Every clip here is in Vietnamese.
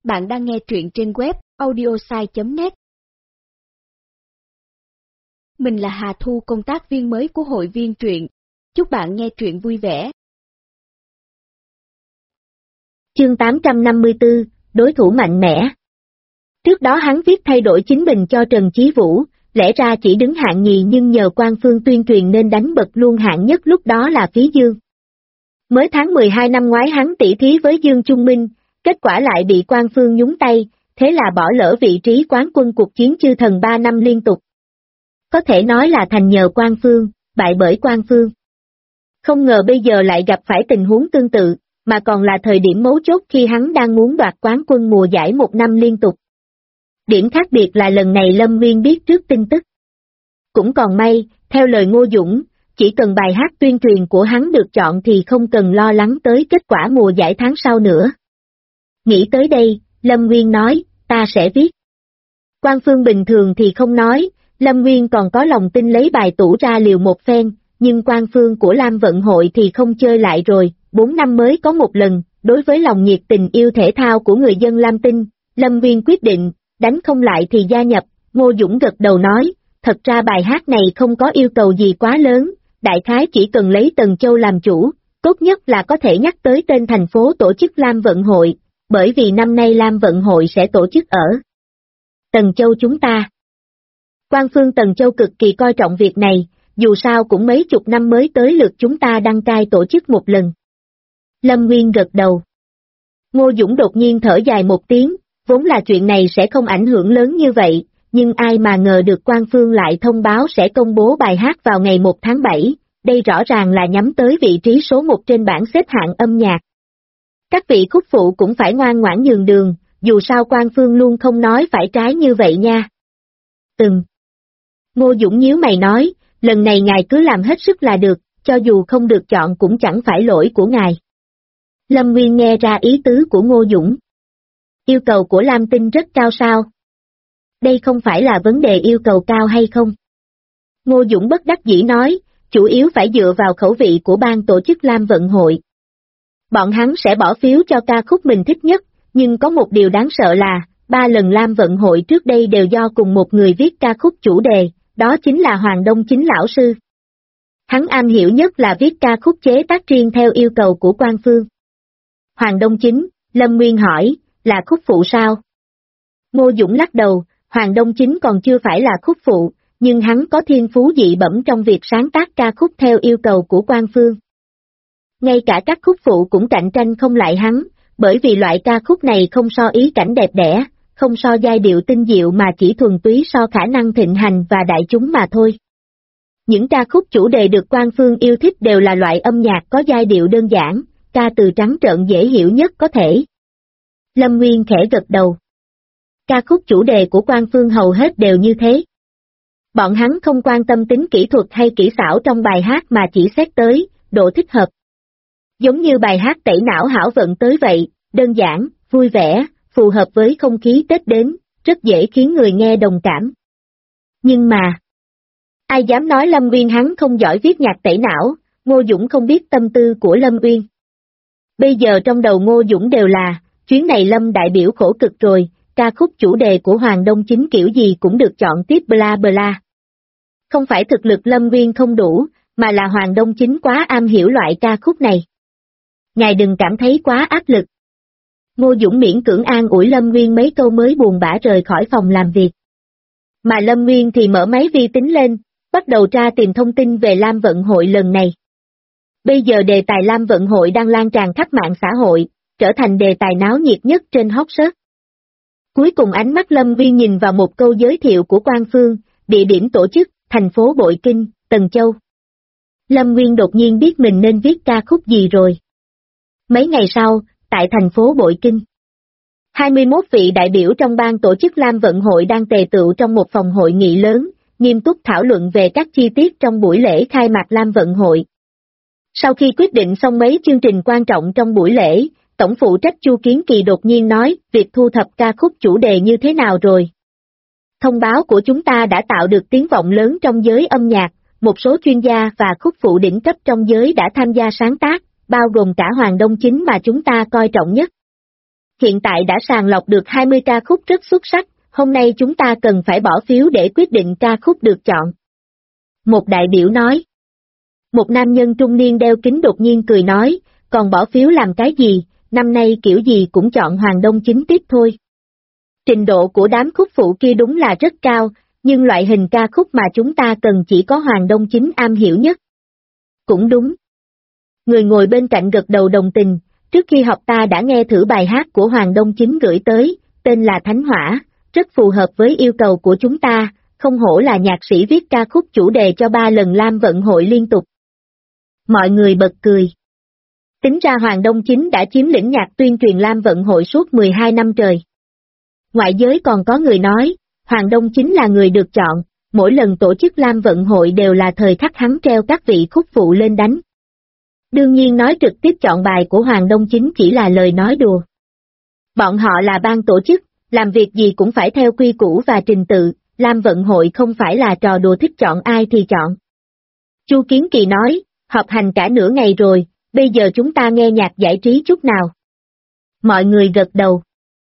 Bạn đang nghe truyện trên web audiosai.net. Mình là Hà Thu, công tác viên mới của hội viên truyện. Chúc bạn nghe truyện vui vẻ. Chương 854, đối thủ mạnh mẽ. Trước đó hắn viết thay đổi chính mình cho Trần Chí Vũ, lẽ ra chỉ đứng hạng nhì nhưng nhờ Quan Phương tuyên truyền nên đánh bật luôn hạng nhất lúc đó là Phí Dương. Mới tháng 12 năm ngoái hắn tỉ thí với Dương Trung Minh, kết quả lại bị Quan Phương nhúng tay, thế là bỏ lỡ vị trí quán quân cuộc chiến chư thần 3 năm liên tục. Có thể nói là thành nhờ Quan Phương, bại bởi Quan Phương. Không ngờ bây giờ lại gặp phải tình huống tương tự, mà còn là thời điểm mấu chốt khi hắn đang muốn đoạt quán quân mùa giải 1 năm liên tục. Điểm khác biệt là lần này Lâm Nguyên biết trước tin tức. Cũng còn may, theo lời Ngô Dũng, chỉ cần bài hát tuyên truyền của hắn được chọn thì không cần lo lắng tới kết quả mùa giải tháng sau nữa. Nghĩ tới đây, Lâm Nguyên nói, ta sẽ viết. Quan Phương bình thường thì không nói, Lâm Nguyên còn có lòng tin lấy bài tủ ra liều một phen, nhưng Quan Phương của Lam Vận Hội thì không chơi lại rồi, 4 năm mới có một lần, đối với lòng nhiệt tình yêu thể thao của người dân Lam Tinh, Lâm Nguyên quyết định, đánh không lại thì gia nhập. Ngô Dũng gật đầu nói, thật ra bài hát này không có yêu cầu gì quá lớn, đại khái chỉ cần lấy Tần Châu làm chủ, tốt nhất là có thể nhắc tới tên thành phố tổ chức Lam Vận Hội, bởi vì năm nay Lam Vận Hội sẽ tổ chức ở Tần Châu chúng ta. Quan Phương Tần Châu cực kỳ coi trọng việc này, dù sao cũng mấy chục năm mới tới lượt chúng ta đăng cai tổ chức một lần. Lâm Nguyên gật đầu. Ngô Dũng đột nhiên thở dài một tiếng, vốn là chuyện này sẽ không ảnh hưởng lớn như vậy, nhưng ai mà ngờ được Quan Phương lại thông báo sẽ công bố bài hát vào ngày 1 tháng 7, đây rõ ràng là nhắm tới vị trí số 1 trên bảng xếp hạng âm nhạc. Các vị khúc phụ cũng phải ngoan ngoãn nhường đường, dù sao Quan Phương luôn không nói phải trái như vậy nha. Ngô Dũng nhíu mày nói, lần này ngài cứ làm hết sức là được, cho dù không được chọn cũng chẳng phải lỗi của ngài. Lâm Nguyên nghe ra ý tứ của Ngô Dũng. Yêu cầu của Lam Tinh rất cao sao? Đây không phải là vấn đề yêu cầu cao hay không? Ngô Dũng bất đắc dĩ nói, chủ yếu phải dựa vào khẩu vị của ban tổ chức Lam Vận Hội. Bọn hắn sẽ bỏ phiếu cho ca khúc mình thích nhất, nhưng có một điều đáng sợ là, 3 lần Lam Vận Hội trước đây đều do cùng một người viết ca khúc chủ đề, đó chính là Hoàng Đông Chính lão sư. Hắn am hiểu nhất là viết ca khúc chế tác riêng theo yêu cầu của Quan Phương. Hoàng Đông Chính, Lâm Nguyên hỏi, là khúc phụ sao? Ngô Dũng lắc đầu, Hoàng Đông Chính còn chưa phải là khúc phụ, nhưng hắn có thiên phú dị bẩm trong việc sáng tác ca khúc theo yêu cầu của Quan Phương. Ngay cả các khúc phụ cũng cạnh tranh không lại hắn, bởi vì loại ca khúc này không so ý cảnh đẹp đẽ, không so giai điệu tinh diệu mà chỉ thuần túy so khả năng thịnh hành và đại chúng mà thôi. Những ca khúc chủ đề được Quan Phương yêu thích đều là loại âm nhạc có giai điệu đơn giản, ca từ trắng trợn dễ hiểu nhất có thể. Lâm Nguyên khẽ gật đầu. Ca khúc chủ đề của Quan Phương hầu hết đều như thế. Bọn hắn không quan tâm tính kỹ thuật hay kỹ xảo trong bài hát mà chỉ xét tới độ thích hợp. Giống như bài hát Tẩy Não Hảo Vận tới vậy, đơn giản, vui vẻ, phù hợp với không khí Tết đến, rất dễ khiến người nghe đồng cảm. Nhưng mà, ai dám nói Lâm Nguyên hắn không giỏi viết nhạc tẩy não, Ngô Dũng không biết tâm tư của Lâm Nguyên. Bây giờ trong đầu Ngô Dũng đều là, chuyến này Lâm đại biểu khổ cực rồi, ca khúc chủ đề của Hoàng Đông Chính kiểu gì cũng được chọn tiếp bla bla. Không phải thực lực Lâm Nguyên không đủ, mà là Hoàng Đông Chính quá am hiểu loại ca khúc này. Ngài đừng cảm thấy quá áp lực. Ngô Dũng miễn cưỡng an ủi Lâm Nguyên mấy câu mới buồn bã rời khỏi phòng làm việc. Mà Lâm Nguyên thì mở máy vi tính lên, bắt đầu tra tìm thông tin về Lam Vận Hội lần này. Bây giờ đề tài Lam Vận Hội đang lan tràn khắp mạng xã hội, trở thành đề tài náo nhiệt nhất trên hot search. Cuối cùng ánh mắt Lâm Nguyên nhìn vào một câu giới thiệu của Quan Phương, địa điểm tổ chức, thành phố Bội Kinh, Tần Châu. Lâm Nguyên đột nhiên biết mình nên viết ca khúc gì rồi. Mấy ngày sau, tại thành phố Bội Kinh, 21 vị đại biểu trong ban tổ chức Lam Vận Hội đang tề tựu trong một phòng hội nghị lớn, nghiêm túc thảo luận về các chi tiết trong buổi lễ khai mạc Lam Vận Hội. Sau khi quyết định xong mấy chương trình quan trọng trong buổi lễ, Tổng phụ trách Chu Kiến Kỳ đột nhiên nói, việc thu thập ca khúc chủ đề như thế nào rồi? Thông báo của chúng ta đã tạo được tiếng vọng lớn trong giới âm nhạc, một số chuyên gia và khúc phụ đỉnh cấp trong giới đã tham gia sáng tác, bao gồm cả Hoàng Đông Chính mà chúng ta coi trọng nhất. hiện tại đã sàng lọc được 20 ca khúc rất xuất sắc, hôm nay chúng ta cần phải bỏ phiếu để quyết định ca khúc được chọn. Một đại biểu nói. Một nam nhân trung niên đeo kính đột nhiên cười nói, còn bỏ phiếu làm cái gì, năm nay kiểu gì cũng chọn Hoàng Đông Chính tiếp thôi. Trình độ của đám khúc phụ kia đúng là rất cao, nhưng loại hình ca khúc mà chúng ta cần chỉ có Hoàng Đông Chính am hiểu nhất. Cũng đúng. Người ngồi bên cạnh gật đầu đồng tình, trước khi học ta đã nghe thử bài hát của Hoàng Đông Chính gửi tới, tên là Thánh Hỏa, rất phù hợp với yêu cầu của chúng ta, không hổ là nhạc sĩ viết ca khúc chủ đề cho 3 lần Lam Vận Hội liên tục. Mọi người bật cười. Tính ra Hoàng Đông Chính đã chiếm lĩnh nhạc tuyên truyền Lam Vận Hội suốt 12 năm trời. Ngoại giới còn có người nói, Hoàng Đông Chính là người được chọn, mỗi lần tổ chức Lam Vận Hội đều là thời khắc hắn treo các vị khúc phụ lên đánh. Đương nhiên nói trực tiếp chọn bài của Hoàng Đông Chính chỉ là lời nói đùa. Bọn họ là ban tổ chức, làm việc gì cũng phải theo quy củ và trình tự, Lam Vận Hội không phải là trò đùa thích chọn ai thì chọn. Chu Kiến Kỳ nói, họp hành cả nửa ngày rồi, bây giờ chúng ta nghe nhạc giải trí chút nào. Mọi người gật đầu.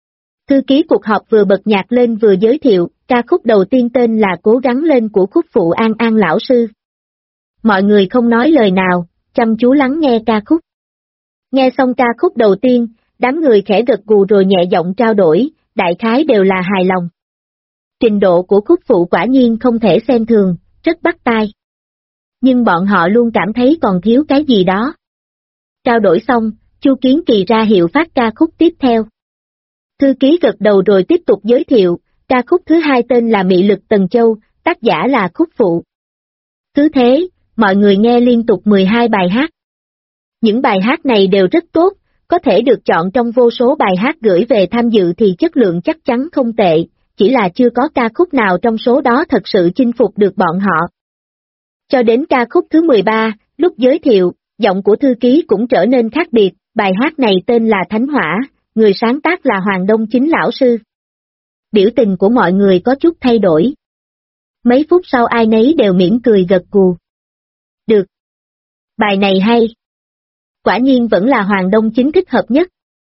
Thư ký cuộc họp vừa bật nhạc lên vừa giới thiệu, ca khúc đầu tiên tên là Cố Gắng Lên của khúc phụ An An lão sư. Mọi người không nói lời nào, chăm chú lắng nghe ca khúc. Nghe xong ca khúc đầu tiên, đám người khẽ gật gù rồi nhẹ giọng trao đổi, đại khái đều là hài lòng. Trình độ của khúc phụ quả nhiên không thể xem thường, rất bắt tai. Nhưng bọn họ luôn cảm thấy còn thiếu cái gì đó. Trao đổi xong, Chu Kiến Kỳ ra hiệu phát ca khúc tiếp theo. Thư ký gật đầu rồi tiếp tục giới thiệu, ca khúc thứ hai tên là Mị Lực Tần Châu, tác giả là khúc phụ. Cứ thế, mọi người nghe liên tục 12 bài hát. Những bài hát này đều rất tốt, có thể được chọn trong vô số bài hát gửi về tham dự thì chất lượng chắc chắn không tệ, chỉ là chưa có ca khúc nào trong số đó thật sự chinh phục được bọn họ. Cho đến ca khúc thứ 13, lúc giới thiệu, giọng của thư ký cũng trở nên khác biệt, bài hát này tên là Thánh Hỏa, người sáng tác là Hoàng Đông Chính lão sư. Biểu tình của mọi người có chút thay đổi. Mấy phút sau ai nấy đều mỉm cười gật gù. Được. Bài này hay. Quả nhiên vẫn là Hoàng Đông Chính thích hợp nhất.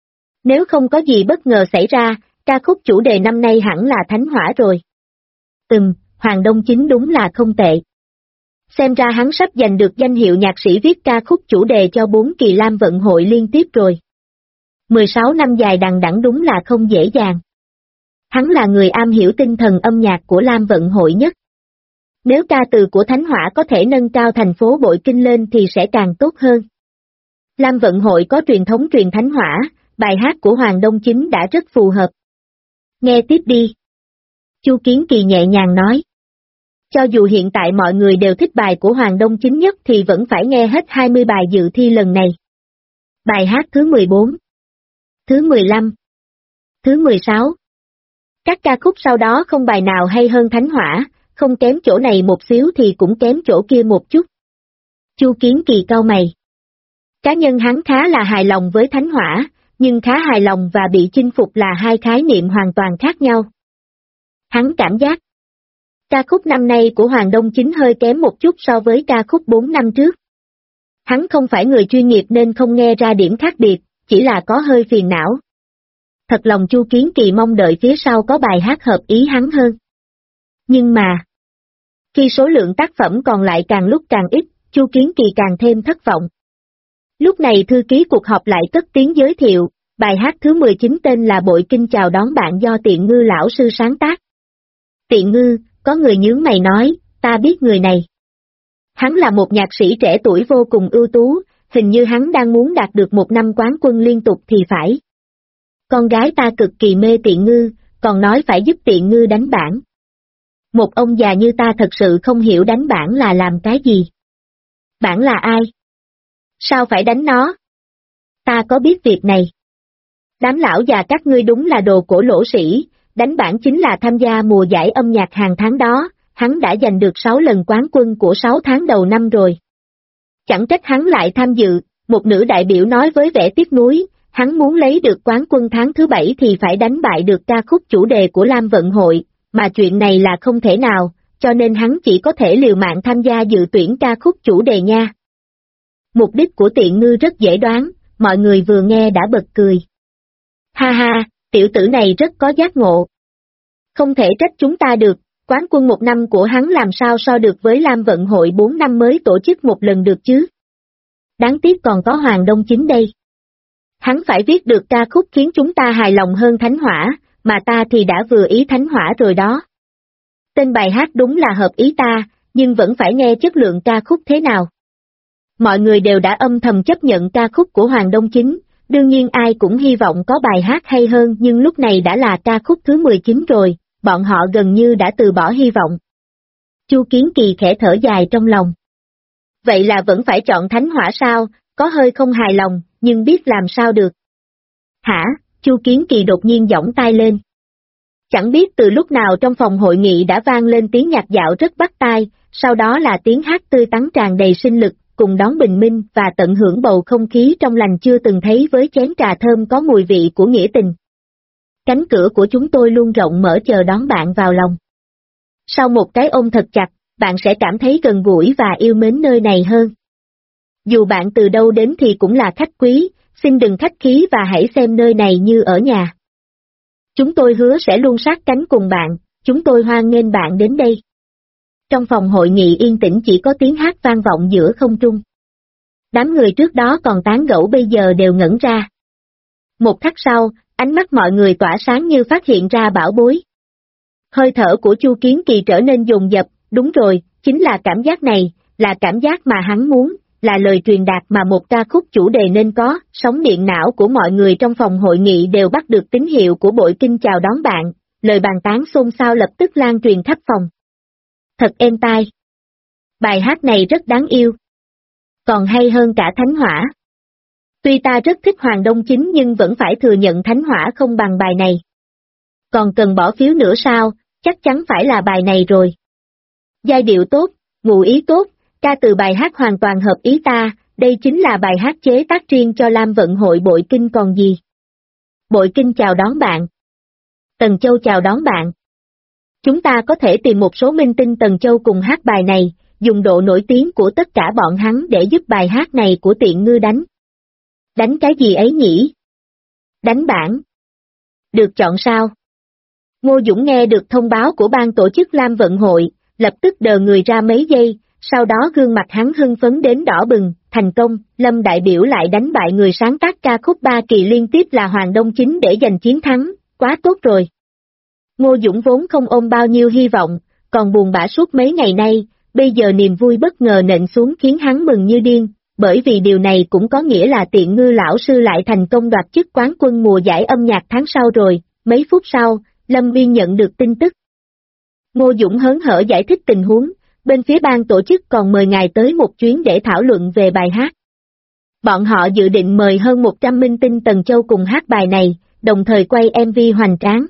Nếu không có gì bất ngờ xảy ra, ca khúc chủ đề năm nay hẳn là Thánh Hỏa rồi. Hoàng Đông Chính đúng là không tệ. Xem ra hắn sắp giành được danh hiệu nhạc sĩ viết ca khúc chủ đề cho 4 kỳ Lam Vận Hội liên tiếp rồi. 16 năm dài đằng đẵng đúng là không dễ dàng. Hắn là người am hiểu tinh thần âm nhạc của Lam Vận Hội nhất. Nếu ca từ của Thánh Hỏa có thể nâng cao thành phố Bội Kinh lên thì sẽ càng tốt hơn. Lam Vận Hội có truyền thống truyền Thánh Hỏa, bài hát của Hoàng Đông Chính đã rất phù hợp. Nghe tiếp đi. Chu Kiến Kỳ nhẹ nhàng nói. Cho dù hiện tại mọi người đều thích bài của Hoàng Đông Chính nhất thì vẫn phải nghe hết 20 bài dự thi lần này. Bài hát thứ 14, thứ 15, thứ 16. Các ca khúc sau đó không bài nào hay hơn Thánh Hỏa, không kém chỗ này một xíu thì cũng kém chỗ kia một chút. Chu Kiến Kỳ cau mày. Cá nhân hắn khá là hài lòng với Thánh Hỏa, nhưng khá hài lòng và bị chinh phục là hai khái niệm hoàn toàn khác nhau. Hắn cảm giác ca khúc năm nay của Hoàng Đông Chính hơi kém một chút so với ca khúc 4 năm trước. Hắn không phải người chuyên nghiệp nên không nghe ra điểm khác biệt, chỉ là có hơi phiền não. Thật lòng Chu Kiến Kỳ mong đợi phía sau có bài hát hợp ý hắn hơn. Nhưng mà, khi số lượng tác phẩm còn lại càng lúc càng ít, Chu Kiến Kỳ càng thêm thất vọng. Lúc này thư ký cuộc họp lại cất tiếng giới thiệu, bài hát thứ 19 tên là Bội Kinh chào đón bạn do Tiện Ngư lão sư sáng tác. Tiện Ngư, có người nhướng mày nói, ta biết người này. Hắn là một nhạc sĩ trẻ tuổi vô cùng ưu tú, hình như hắn đang muốn đạt được 1 năm quán quân liên tục thì phải. Con gái ta cực kỳ mê Tiện Ngư, còn nói phải giúp Tiện Ngư đánh bảng. Một ông già như ta thật sự không hiểu đánh bảng là làm cái gì. Bảng là ai? Sao phải đánh nó? Ta có biết việc này. Đám lão già các ngươi đúng là đồ cổ lỗ sĩ, đánh bảng chính là tham gia mùa giải âm nhạc hàng tháng đó, hắn đã giành được 6 lần quán quân của 6 tháng đầu năm rồi. Chẳng trách hắn lại tham dự, một nữ đại biểu nói với vẻ tiếc nuối, hắn muốn lấy được quán quân tháng thứ 7 thì phải đánh bại được ca khúc chủ đề của Lam Vận Hội, mà chuyện này là không thể nào, cho nên hắn chỉ có thể liều mạng tham gia dự tuyển ca khúc chủ đề nha. Mục đích của Tiện Ngư rất dễ đoán, mọi người vừa nghe đã bật cười. Ha ha, tiểu tử này rất có giác ngộ. Không thể trách chúng ta được, quán quân 1 năm của hắn làm sao so được với Lam Vận Hội 4 năm mới tổ chức một lần được chứ. Đáng tiếc còn có Hoàng Đông Chính đây. Hắn phải viết được ca khúc khiến chúng ta hài lòng hơn Thánh Hỏa, mà ta thì đã vừa ý Thánh Hỏa rồi đó. Tên bài hát đúng là hợp ý ta, nhưng vẫn phải nghe chất lượng ca khúc thế nào. Mọi người đều đã âm thầm chấp nhận ca khúc của Hoàng Đông Chính, đương nhiên ai cũng hy vọng có bài hát hay hơn, nhưng lúc này đã là ca khúc thứ 19 rồi, bọn họ gần như đã từ bỏ hy vọng. Chu Kiến Kỳ khẽ thở dài trong lòng. Vậy là vẫn phải chọn Thánh Hỏa sao, có hơi không hài lòng, nhưng biết làm sao được. Hả? Chu Kiến Kỳ đột nhiên giỏng tai lên. Chẳng biết từ lúc nào trong phòng hội nghị đã vang lên tiếng nhạc dạo rất bắt tai, sau đó là tiếng hát tươi tắn tràn đầy sinh lực, cùng đón bình minh và tận hưởng bầu không khí trong lành chưa từng thấy với chén trà thơm có mùi vị của nghĩa tình. Cánh cửa của chúng tôi luôn rộng mở chờ đón bạn vào lòng. Sau một cái ôm thật chặt, bạn sẽ cảm thấy gần gũi và yêu mến nơi này hơn. Dù bạn từ đâu đến thì cũng là khách quý, xin đừng khách khí và hãy xem nơi này như ở nhà. Chúng tôi hứa sẽ luôn sát cánh cùng bạn, chúng tôi hoan nghênh bạn đến đây. Trong phòng hội nghị yên tĩnh chỉ có tiếng hát vang vọng giữa không trung. Đám người trước đó còn tán gẫu bây giờ đều ngẩn ra. Một khắc sau, ánh mắt mọi người tỏa sáng như phát hiện ra bảo bối. Hơi thở của Chu Kiến Kỳ trở nên dồn dập, đúng rồi, chính là cảm giác này, là cảm giác mà hắn muốn, là lời truyền đạt mà một ca khúc chủ đề nên có. Sóng điện não của mọi người trong phòng hội nghị đều bắt được tín hiệu của Bội Kinh chào đón bạn, lời bàn tán xôn xao lập tức lan truyền khắp phòng. Thật êm tai. Bài hát này rất đáng yêu. Còn hay hơn cả Thánh Hỏa. Tuy ta rất thích Hoàng Đông Chính nhưng vẫn phải thừa nhận Thánh Hỏa không bằng bài này. Còn cần bỏ phiếu nữa sao, chắc chắn phải là bài này rồi. Giai điệu tốt, ngụ ý tốt, ca từ bài hát hoàn toàn hợp ý ta, đây chính là bài hát chế tác riêng cho Lam Vận Hội Bội Kinh còn gì. Bội Kinh chào đón bạn. Tần Châu chào đón bạn. Chúng ta có thể tìm một số minh tinh Tần Châu cùng hát bài này, dùng độ nổi tiếng của tất cả bọn hắn để giúp bài hát này của Tiện Ngư đánh. Đánh cái gì ấy nhỉ? Đánh bảng. Được chọn sao? Ngô Dũng nghe được thông báo của ban tổ chức Lam Vận Hội, lập tức đờ người ra mấy giây, sau đó gương mặt hắn hưng phấn đến đỏ bừng, thành công, Lâm đại biểu lại đánh bại người sáng tác ca khúc 3 kỳ liên tiếp là Hoàng Đông Chính để giành chiến thắng, quá tốt rồi. Ngô Dũng vốn không ôm bao nhiêu hy vọng, còn buồn bã suốt mấy ngày nay, bây giờ niềm vui bất ngờ nện xuống khiến hắn mừng như điên, bởi vì điều này cũng có nghĩa là Tiện Ngư lão sư lại thành công đoạt chức quán quân mùa giải âm nhạc tháng sau rồi. Mấy phút sau, Lâm Viên nhận được tin tức. Ngô Dũng hớn hở giải thích tình huống, bên phía ban tổ chức còn mời ngài tới một chuyến để thảo luận về bài hát. Bọn họ dự định mời hơn 100 minh tinh Tần Châu cùng hát bài này, đồng thời quay MV hoành tráng.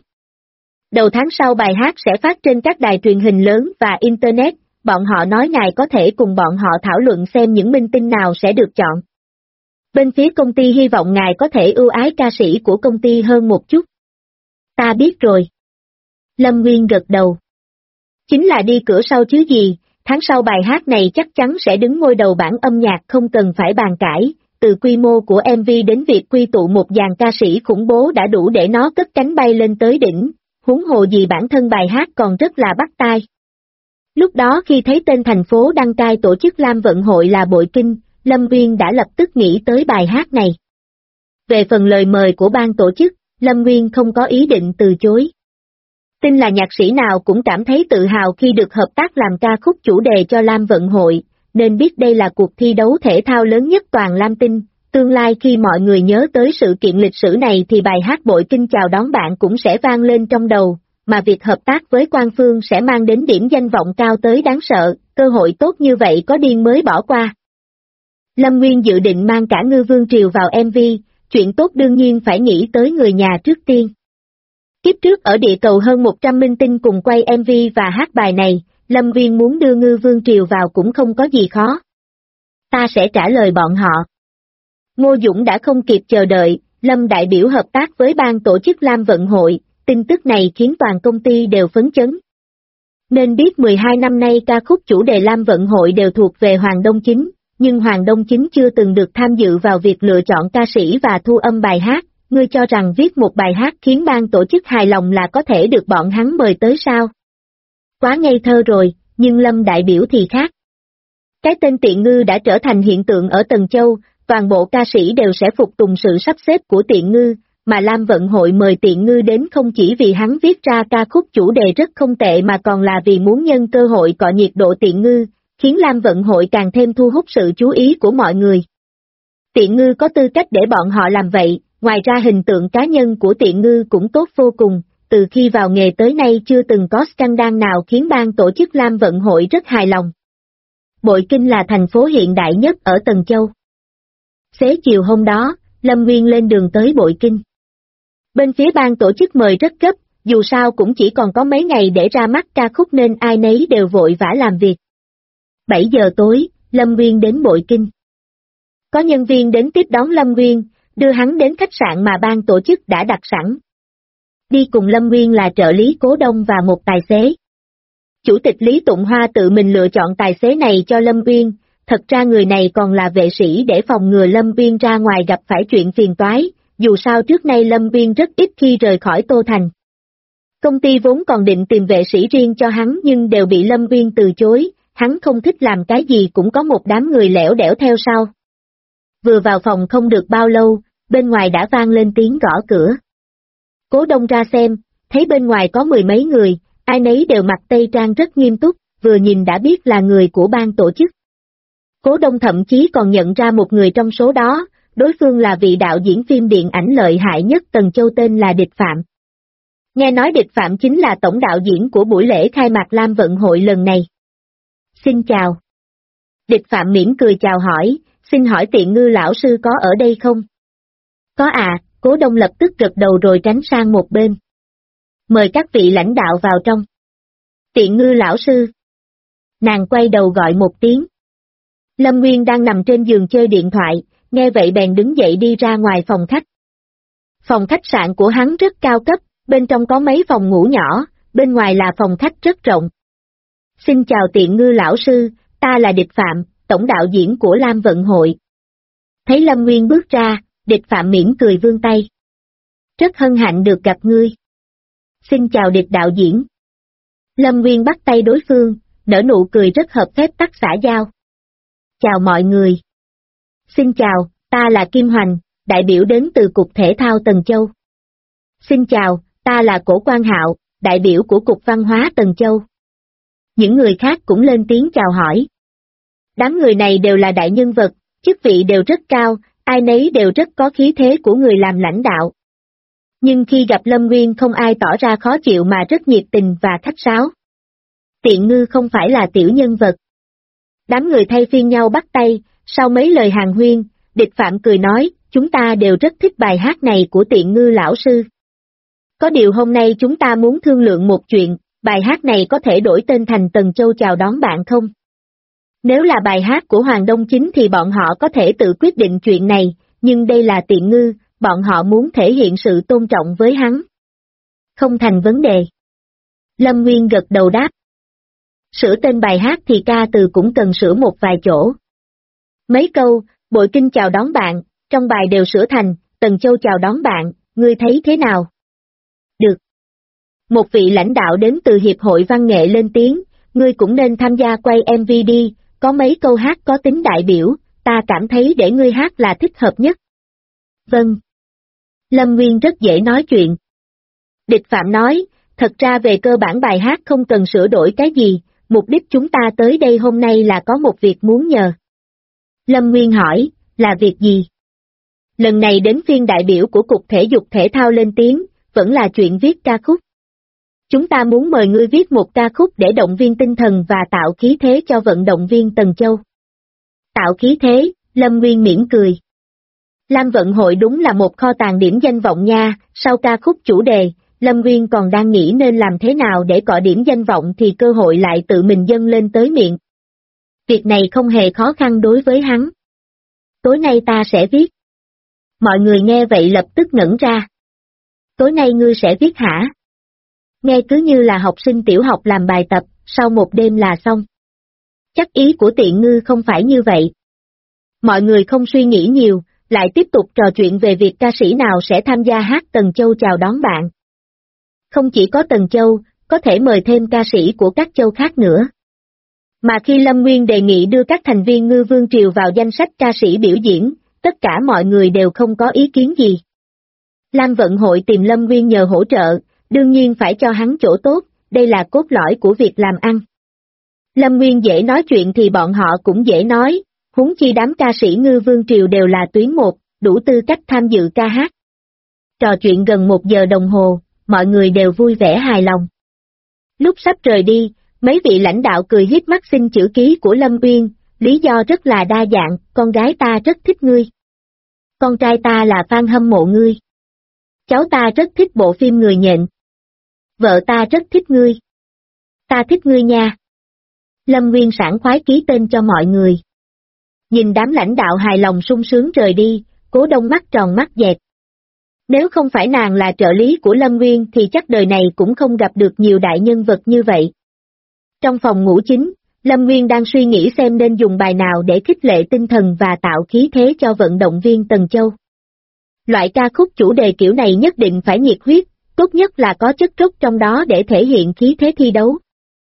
Đầu tháng sau bài hát sẽ phát trên các đài truyền hình lớn và Internet, bọn họ nói ngài có thể cùng bọn họ thảo luận xem những minh tinh nào sẽ được chọn. Bên phía công ty hy vọng ngài có thể ưu ái ca sĩ của công ty hơn một chút. Ta biết rồi. Lâm Nguyên gật đầu. Chính là đi cửa sau chứ gì, tháng sau bài hát này chắc chắn sẽ đứng ngôi đầu bảng âm nhạc không cần phải bàn cãi, từ quy mô của MV đến việc quy tụ một dàn ca sĩ khủng bố đã đủ để nó cất cánh bay lên tới đỉnh, huống hồ gì bản thân bài hát còn rất là bắt tai. Lúc đó khi thấy tên thành phố đăng cai tổ chức Lam Vận Hội là Bội Kinh, Lâm Nguyên đã lập tức nghĩ tới bài hát này. Về phần lời mời của ban tổ chức, Lâm Nguyên không có ý định từ chối. Tin là nhạc sĩ nào cũng cảm thấy tự hào khi được hợp tác làm ca khúc chủ đề cho Lam Vận Hội, nên biết đây là cuộc thi đấu thể thao lớn nhất toàn Lam Tinh. Tương lai khi mọi người nhớ tới sự kiện lịch sử này thì bài hát Bội Kinh chào đón bạn cũng sẽ vang lên trong đầu, mà việc hợp tác với Quan Phương sẽ mang đến điểm danh vọng cao tới đáng sợ, cơ hội tốt như vậy có điên mới bỏ qua. Lâm Nguyên dự định mang cả Ngư Vương Triều vào MV, chuyện tốt đương nhiên phải nghĩ tới người nhà trước tiên. Kiếp trước ở địa cầu hơn 100 minh tinh cùng quay MV và hát bài này, Lâm Nguyên muốn đưa Ngư Vương Triều vào cũng không có gì khó. Ta sẽ trả lời bọn họ. Ngô Dũng đã không kịp chờ đợi, Lâm đại biểu hợp tác với ban tổ chức Lam Vận Hội, tin tức này khiến toàn công ty đều phấn chấn. Nên biết 12 năm nay ca khúc chủ đề Lam Vận Hội đều thuộc về Hoàng Đông Chính, nhưng Hoàng Đông Chính chưa từng được tham dự vào việc lựa chọn ca sĩ và thu âm bài hát, ngươi cho rằng viết một bài hát khiến ban tổ chức hài lòng là có thể được bọn hắn mời tới sao? Quá ngây thơ rồi, nhưng Lâm đại biểu thì khác. Cái tên Tiện Ngư đã trở thành hiện tượng ở Tần Châu, toàn bộ ca sĩ đều sẽ phục tùng sự sắp xếp của Tiện Ngư, mà Lam Vận Hội mời Tiện Ngư đến không chỉ vì hắn viết ra ca khúc chủ đề rất không tệ mà còn là vì muốn nhân cơ hội cọ nhiệt độ Tiện Ngư, khiến Lam Vận Hội càng thêm thu hút sự chú ý của mọi người. Tiện Ngư có tư cách để bọn họ làm vậy, ngoài ra hình tượng cá nhân của Tiện Ngư cũng tốt vô cùng, từ khi vào nghề tới nay chưa từng có scandal nào khiến ban tổ chức Lam Vận Hội rất hài lòng. Bội Kinh là thành phố hiện đại nhất ở Tần Châu. Xế chiều hôm đó, Lâm Nguyên lên đường tới Bội Kinh. Bên phía ban tổ chức mời rất gấp, dù sao cũng chỉ còn có mấy ngày để ra mắt ca khúc nên ai nấy đều vội vã làm việc. 7 giờ tối, Lâm Nguyên đến Bội Kinh. Có nhân viên đến tiếp đón Lâm Nguyên, đưa hắn đến khách sạn mà ban tổ chức đã đặt sẵn. Đi cùng Lâm Nguyên là trợ lý Cố Đông và một tài xế. Chủ tịch Lý Tụng Hoa tự mình lựa chọn tài xế này cho Lâm Nguyên, thật ra người này còn là vệ sĩ để phòng ngừa Lâm Nguyên ra ngoài gặp phải chuyện phiền toái, dù sao trước nay Lâm Nguyên rất ít khi rời khỏi Tô Thành. Công ty vốn còn định tìm vệ sĩ riêng cho hắn nhưng đều bị Lâm Nguyên từ chối, hắn không thích làm cái gì cũng có một đám người lẻo đẻo theo sau. Vừa vào phòng không được bao lâu, bên ngoài đã vang lên tiếng gõ cửa. Cố Đông ra xem, thấy bên ngoài có 10 mấy người, ai nấy đều mặc tây trang rất nghiêm túc, vừa nhìn đã biết là người của ban tổ chức. Cố Đông thậm chí còn nhận ra một người trong số đó, đối phương là vị đạo diễn phim điện ảnh lợi hại nhất Tần Châu tên là Địch Phạm. Nghe nói Địch Phạm chính là tổng đạo diễn của buổi lễ khai mạc Lam Vận Hội lần này. Xin chào. Địch Phạm mỉm cười chào hỏi, xin hỏi Tiện Ngư lão sư có ở đây không? Có à, Cố Đông lập tức gật đầu rồi tránh sang một bên. Mời các vị lãnh đạo vào trong. Tiện Ngư lão sư. Nàng quay đầu gọi một tiếng. Lâm Nguyên đang nằm trên giường chơi điện thoại, nghe vậy bèn đứng dậy đi ra ngoài phòng khách. Phòng khách sạn của hắn rất cao cấp, bên trong có mấy phòng ngủ nhỏ, bên ngoài là phòng khách rất rộng. Xin chào Tiện Ngư lão sư, ta là Địch Phạm, tổng đạo diễn của Lam Vận Hội. Thấy Lâm Nguyên bước ra, Địch Phạm mỉm cười vươn tay. Rất hân hạnh được gặp ngươi. Xin chào Địch đạo diễn. Lâm Nguyên bắt tay đối phương, nở nụ cười rất hợp phép tắc xã giao. Chào mọi người. Xin chào, ta là Kim Hoành, đại biểu đến từ Cục Thể thao Tần Châu. Xin chào, ta là Cổ Quang Hạo, đại biểu của Cục Văn hóa Tần Châu. Những người khác cũng lên tiếng chào hỏi. Đám người này đều là đại nhân vật, chức vị đều rất cao, ai nấy đều rất có khí thế của người làm lãnh đạo. Nhưng khi gặp Lâm Nguyên không ai tỏ ra khó chịu mà rất nhiệt tình và khách sáo. Tiện Ngư không phải là tiểu nhân vật. Đám người thay phiên nhau bắt tay, sau mấy lời hàn huyên, Địch Phạm cười nói, chúng ta đều rất thích bài hát này của Tiện Ngư lão sư. Có điều hôm nay chúng ta muốn thương lượng một chuyện, bài hát này có thể đổi tên thành Tần Châu chào đón bạn không? Nếu là bài hát của Hoàng Đông Chính thì bọn họ có thể tự quyết định chuyện này, nhưng đây là Tiện Ngư, bọn họ muốn thể hiện sự tôn trọng với hắn. Không thành vấn đề. Lâm Nguyên gật đầu đáp. Sửa tên bài hát thì ca từ cũng cần sửa một vài chỗ. Mấy câu, Bội Kinh chào đón bạn, trong bài đều sửa thành, Tần Châu chào đón bạn, ngươi thấy thế nào? Được. Một vị lãnh đạo đến từ Hiệp hội Văn nghệ lên tiếng, ngươi cũng nên tham gia quay MV đi, có mấy câu hát có tính đại biểu, ta cảm thấy để ngươi hát là thích hợp nhất. Vâng. Lâm Nguyên rất dễ nói chuyện. Địch Phạm nói, thật ra về cơ bản bài hát không cần sửa đổi cái gì, mục đích chúng ta tới đây hôm nay là có một việc muốn nhờ. Lâm Nguyên hỏi, là việc gì? Lần này đến phiên đại biểu của Cục Thể dục Thể thao lên tiếng, vẫn là chuyện viết ca khúc. Chúng ta muốn mời ngươi viết một ca khúc để động viên tinh thần và tạo khí thế cho vận động viên Tần Châu. Tạo khí thế, Lâm Nguyên mỉm cười. Lam Vận Hội đúng là một kho tàng điểm danh vọng nha, sau ca khúc chủ đề, Lâm Nguyên còn đang nghĩ nên làm thế nào để cọ điểm danh vọng thì cơ hội lại tự mình dâng lên tới miệng. Việc này không hề khó khăn đối với hắn. Tối nay ta sẽ viết. Mọi người nghe vậy lập tức ngẩn ra. Tối nay ngươi sẽ viết hả? Nghe cứ như là học sinh tiểu học làm bài tập, sau một đêm là xong. Chắc ý của Tiện Ngư không phải như vậy. Mọi người không suy nghĩ nhiều, lại tiếp tục trò chuyện về việc ca sĩ nào sẽ tham gia hát Tần Châu chào đón bạn. Không chỉ có Tần Châu, có thể mời thêm ca sĩ của các châu khác nữa. Mà khi Lâm Nguyên đề nghị đưa các thành viên Ngư Vương Triều vào danh sách ca sĩ biểu diễn, tất cả mọi người đều không có ý kiến gì. Lam Vận Hội tìm Lâm Nguyên nhờ hỗ trợ, đương nhiên phải cho hắn chỗ tốt, đây là cốt lõi của việc làm ăn. Lâm Nguyên dễ nói chuyện thì bọn họ cũng dễ nói, huống chi đám ca sĩ Ngư Vương Triều đều là tuyến một, đủ tư cách tham dự ca hát. Trò chuyện gần 1 giờ đồng hồ, mọi người đều vui vẻ hài lòng. Lúc sắp rời đi, mấy vị lãnh đạo cười hiếp mắt xin chữ ký của Lâm Uyên, lý do rất là đa dạng, con gái ta rất thích ngươi. Con trai ta là fan hâm mộ ngươi. Cháu ta rất thích bộ phim Người Nhện. Vợ ta rất thích ngươi. Ta thích ngươi nha. Lâm Nguyên sảng khoái ký tên cho mọi người. Nhìn đám lãnh đạo hài lòng sung sướng rời đi, Cố Đông mắt tròn mắt dẹt. Nếu không phải nàng là trợ lý của Lâm Nguyên thì chắc đời này cũng không gặp được nhiều đại nhân vật như vậy. Trong phòng ngủ chính, Lâm Nguyên đang suy nghĩ xem nên dùng bài nào để khích lệ tinh thần và tạo khí thế cho vận động viên Tần Châu. Loại ca khúc chủ đề kiểu này nhất định phải nhiệt huyết, tốt nhất là có chất rốt trong đó để thể hiện khí thế thi đấu.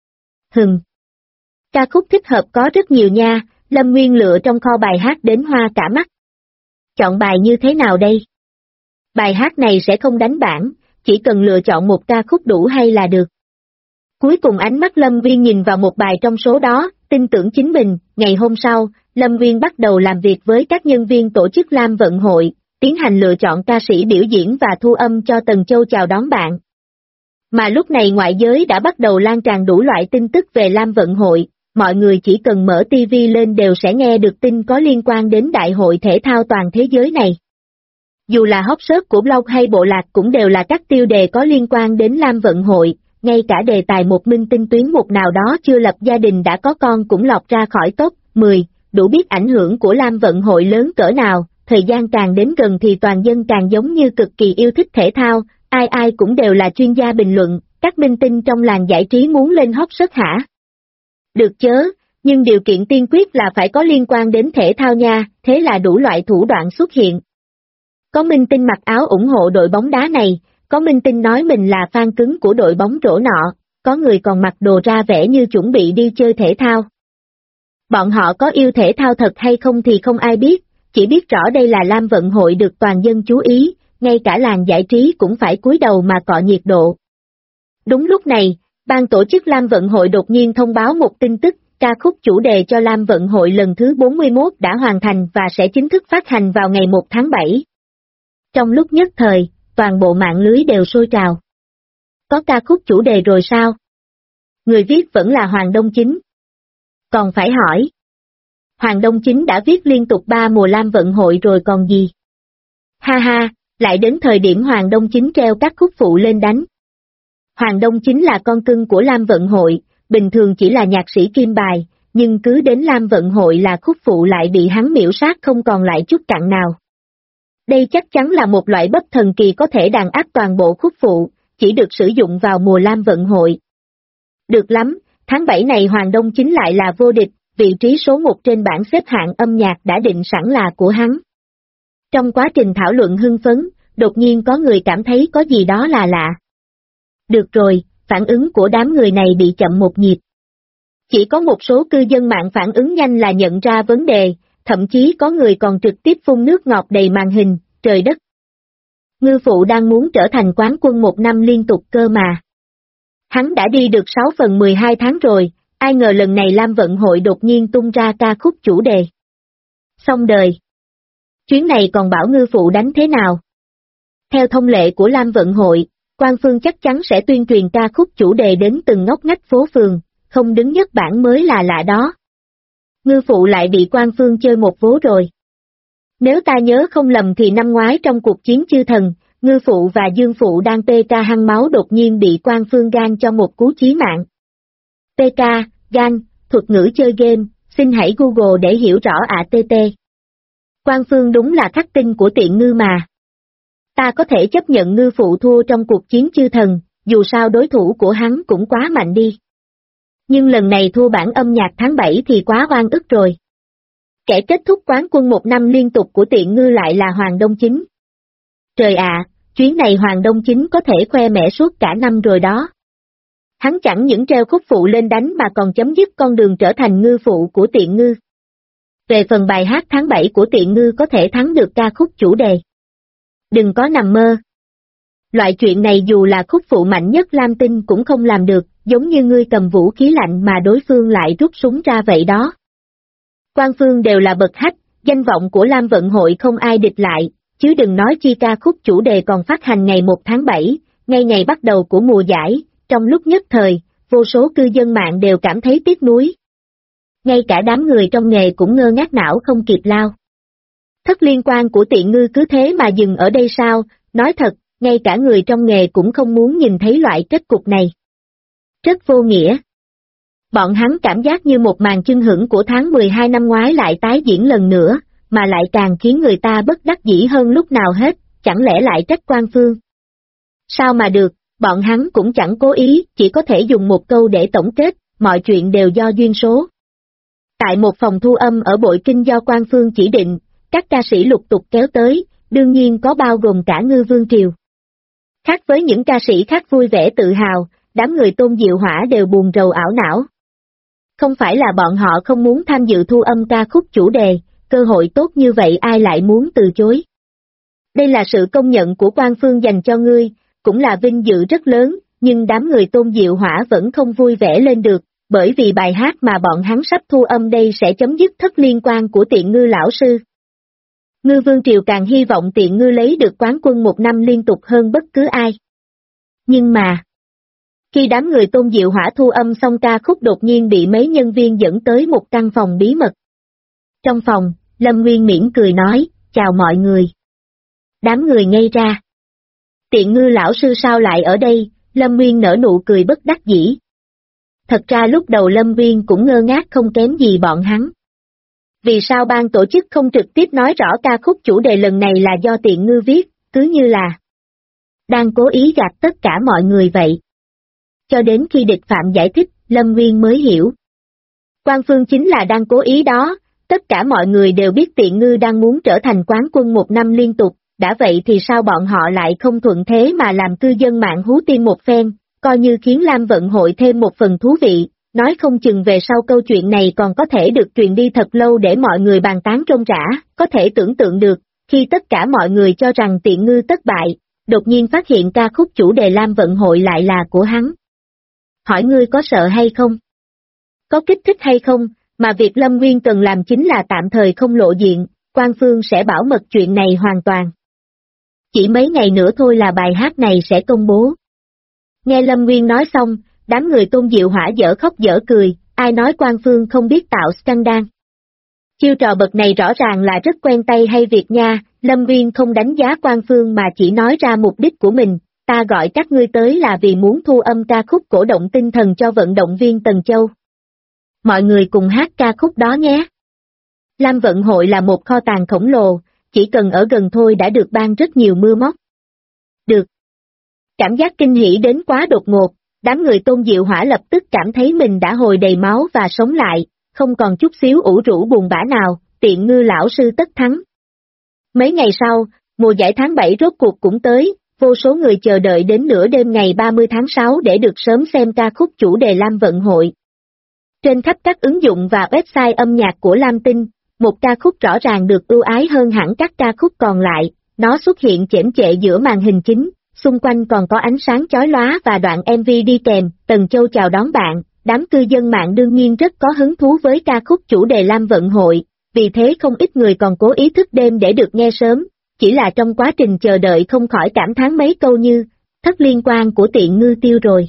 Ca khúc thích hợp có rất nhiều nha, Lâm Nguyên lựa trong kho bài hát đến hoa cả mắt. Chọn bài như thế nào đây? Bài hát này sẽ không đánh bảng, chỉ cần lựa chọn một ca khúc đủ hay là được. Cuối cùng ánh mắt Lâm Nguyên nhìn vào một bài trong số đó, tin tưởng chính mình. Ngày hôm sau, Lâm Nguyên bắt đầu làm việc với các nhân viên tổ chức Lam Vận Hội, tiến hành lựa chọn ca sĩ biểu diễn và thu âm cho Tần Châu chào đón bạn. Mà lúc này ngoại giới đã bắt đầu lan tràn đủ loại tin tức về Lam Vận Hội, mọi người chỉ cần mở TV lên đều sẽ nghe được tin có liên quan đến đại hội thể thao toàn thế giới này. Dù là hot search của blog hay bộ lạc cũng đều là các tiêu đề có liên quan đến Lam Vận Hội, ngay cả đề tài một minh tinh tuyến một nào đó chưa lập gia đình đã có con cũng lọt ra khỏi top 10, đủ biết ảnh hưởng của Lam Vận Hội lớn cỡ nào. Thời gian càng đến gần thì toàn dân càng giống như cực kỳ yêu thích thể thao, ai ai cũng đều là chuyên gia bình luận, các minh tinh trong làng giải trí muốn lên hot search hả? Được chớ, nhưng điều kiện tiên quyết là phải có liên quan đến thể thao nha, thế là đủ loại thủ đoạn xuất hiện. Có minh tinh mặc áo ủng hộ đội bóng đá này, có minh tinh nói mình là fan cứng của đội bóng rổ nọ, có người còn mặc đồ ra vẻ như chuẩn bị đi chơi thể thao. Bọn họ có yêu thể thao thật hay không thì không ai biết, chỉ biết rõ đây là Lam Vận Hội được toàn dân chú ý, ngay cả làng giải trí cũng phải cúi đầu mà cọ nhiệt độ. Đúng lúc này, ban tổ chức Lam Vận Hội đột nhiên thông báo một tin tức, ca khúc chủ đề cho Lam Vận Hội lần thứ 41 đã hoàn thành và sẽ chính thức phát hành vào ngày 1 tháng 7. Trong lúc nhất thời, toàn bộ mạng lưới đều sôi trào. Có ca khúc chủ đề rồi sao? Người viết vẫn là Hoàng Đông Chính. Còn phải hỏi. Hoàng Đông Chính đã viết liên tục 3 mùa Lam Vận Hội rồi còn gì? Ha ha, lại đến thời điểm Hoàng Đông Chính treo các khúc phụ lên đánh. Hoàng Đông Chính là con cưng của Lam Vận Hội, bình thường chỉ là nhạc sĩ kim bài, nhưng cứ đến Lam Vận Hội là khúc phụ lại bị hắn miễu sát không còn lại chút cặn nào. Đây chắc chắn là một loại bắp thần kỳ có thể đàn áp toàn bộ khúc phụ, chỉ được sử dụng vào mùa Lam Vận Hội. Được lắm, tháng 7 này Hoàng Đông Chính lại là vô địch, vị trí số 1 trên bảng xếp hạng âm nhạc đã định sẵn là của hắn. Trong quá trình thảo luận hưng phấn, đột nhiên có người cảm thấy có gì đó là lạ. Được rồi, phản ứng của đám người này bị chậm một nhịp. Chỉ có một số cư dân mạng phản ứng nhanh là nhận ra vấn đề, thậm chí có người còn trực tiếp phun nước ngọt đầy màn hình, trời đất. Ngư phụ đang muốn trở thành quán quân 1 năm liên tục cơ mà. Hắn đã đi được 6/12 tháng rồi, ai ngờ lần này Lam Vận Hội đột nhiên tung ra ca khúc chủ đề. Xong đời. Chuyến này còn bảo ngư phụ đánh thế nào? Theo thông lệ của Lam Vận Hội, Quan Phương chắc chắn sẽ tuyên truyền ca khúc chủ đề đến từng ngóc ngách phố phường, không đứng nhất bảng mới là lạ đó. Ngư phụ lại bị Quan Phương chơi một vố rồi. Nếu ta nhớ không lầm thì năm ngoái trong cuộc chiến chư thần, Ngư phụ và Dương phụ đang PK hăng máu đột nhiên bị Quan Phương gan cho một cú chí mạng. PK, gan, thuật ngữ chơi game, xin hãy Google để hiểu rõ ATT. Quan Phương đúng là khắc tinh của tiện ngư mà. Ta có thể chấp nhận ngư phụ thua trong cuộc chiến chư thần, dù sao đối thủ của hắn cũng quá mạnh đi. Nhưng lần này thua bản âm nhạc tháng 7 thì quá oan ức rồi. Kẻ kết thúc quán quân 1 năm liên tục của Tiện Ngư lại là Hoàng Đông Chính. Trời ạ, chuyến này Hoàng Đông Chính có thể khoe mẽ suốt cả năm rồi đó. Hắn chẳng những treo khúc phụ lên đánh mà còn chấm dứt con đường trở thành ngư phụ của Tiện Ngư. Về phần bài hát tháng 7 của Tiện Ngư có thể thắng được ca khúc chủ đề. Đừng có nằm mơ. Loại chuyện này dù là khúc phụ mạnh nhất Lam Tinh cũng không làm được, giống như ngươi cầm vũ khí lạnh mà đối phương lại rút súng ra vậy đó. Quan phương đều là bậc hách, danh vọng của Lam Vận Hội không ai địch lại, chứ đừng nói chi ca khúc chủ đề còn phát hành ngày 1 tháng 7, ngay ngày bắt đầu của mùa giải, trong lúc nhất thời, vô số cư dân mạng đều cảm thấy tiếc nuối. Ngay cả đám người trong nghề cũng ngơ ngác não không kịp lao. Thất liên quan của Tiện Ngư cứ thế mà dừng ở đây sao, nói thật, ngay cả người trong nghề cũng không muốn nhìn thấy loại kết cục này. Rất vô nghĩa. Bọn hắn cảm giác như một màn chưng hửng của tháng 12 năm ngoái lại tái diễn lần nữa, mà lại càng khiến người ta bất đắc dĩ hơn lúc nào hết, chẳng lẽ lại trách quan phương. Sao mà được, bọn hắn cũng chẳng cố ý, chỉ có thể dùng một câu để tổng kết, mọi chuyện đều do duyên số. Tại một phòng thu âm ở Bội Kinh do quan phương chỉ định, các ca sĩ lục tục kéo tới, đương nhiên có bao gồm cả Ngư Vương Triều. Khác với những ca sĩ khác vui vẻ tự hào, đám người Tôn Diệu Hỏa đều buồn rầu ảo não. Không phải là bọn họ không muốn tham dự thu âm ca khúc chủ đề, cơ hội tốt như vậy ai lại muốn từ chối. Đây là sự công nhận của quan phương dành cho ngươi, cũng là vinh dự rất lớn, nhưng đám người Tôn Diệu Hỏa vẫn không vui vẻ lên được, bởi vì bài hát mà bọn hắn sắp thu âm đây sẽ chấm dứt thất liên quan của Tiện Ngư lão sư. Ngư Vương Triều càng hy vọng Tiện Ngư lấy được quán quân 1 năm liên tục hơn bất cứ ai. Nhưng mà, khi đám người Tôn Diệu Hỏa thu âm xong ca khúc đột nhiên bị mấy nhân viên dẫn tới một căn phòng bí mật. Trong phòng, Lâm Nguyên mỉm cười nói, chào mọi người. Đám người ngây ra. Tiện Ngư lão sư sao lại ở đây, Lâm Nguyên nở nụ cười bất đắc dĩ. Thật ra lúc đầu Lâm Nguyên cũng ngơ ngác không kém gì bọn hắn. Vì sao ban tổ chức không trực tiếp nói rõ ca khúc chủ đề lần này là do Tiện Ngư viết, cứ như là đang cố ý gạt tất cả mọi người vậy. Cho đến khi địch phạm giải thích, Lâm Nguyên mới hiểu. Quan phương chính là đang cố ý đó, tất cả mọi người đều biết Tiện Ngư đang muốn trở thành quán quân 1 năm liên tục, đã vậy thì sao bọn họ lại không thuận thế mà làm cư dân mạng hú tiên một phen, coi như khiến Lam Vận Hội thêm một phần thú vị, nói không chừng về sau câu chuyện này còn có thể được truyền đi thật lâu để mọi người bàn tán rôm rã, có thể tưởng tượng được, khi tất cả mọi người cho rằng Tiện Ngư thất bại, đột nhiên phát hiện ca khúc chủ đề Lam Vận Hội lại là của hắn. Hỏi ngươi có sợ hay không? Có kích thích hay không, mà việc Lâm Nguyên cần làm chính là tạm thời không lộ diện, quan phương sẽ bảo mật chuyện này hoàn toàn. Chỉ mấy ngày nữa thôi là bài hát này sẽ công bố. Nghe Lâm Nguyên nói xong, đám người Tôn Diệu Hỏa dở khóc dở cười, ai nói quan phương không biết tạo scandal. Chiêu trò bậc này rõ ràng là rất quen tay hay việc nha, Lâm Nguyên không đánh giá quan phương mà chỉ nói ra mục đích của mình, ta gọi các ngươi tới là vì muốn thu âm ca khúc cổ động tinh thần cho vận động viên Tần Châu. Mọi người cùng hát ca khúc đó nhé. Lam Vận Hội là một kho tàng khổng lồ, chỉ cần ở gần thôi đã được ban rất nhiều mưa móc. Được. Cảm giác kinh hỉ đến quá đột ngột, đám người Tôn Diệu Hỏa lập tức cảm thấy mình đã hồi đầy máu và sống lại, không còn chút xíu ủ rũ buồn bã nào, Tiện Ngư lão sư tất thắng. Mấy ngày sau, mùa giải tháng 7 rốt cuộc cũng tới, vô số người chờ đợi đến nửa đêm ngày 30 tháng 6 để được sớm xem ca khúc chủ đề Lam Vận Hội. Trên khắp các ứng dụng và website âm nhạc của Lam Tinh, một ca khúc rõ ràng được ưu ái hơn hẳn các ca khúc còn lại, nó xuất hiện chễm chệ giữa màn hình chính, xung quanh còn có ánh sáng chói lóa và đoạn MV đi kèm, Tần Châu chào đón bạn, đám cư dân mạng đương nhiên rất có hứng thú với ca khúc chủ đề Lam Vận Hội, vì thế không ít người còn cố ý thức đêm để được nghe sớm, chỉ là trong quá trình chờ đợi không khỏi cảm thán mấy câu như, thất liên quan của Tiện Ngư tiêu rồi.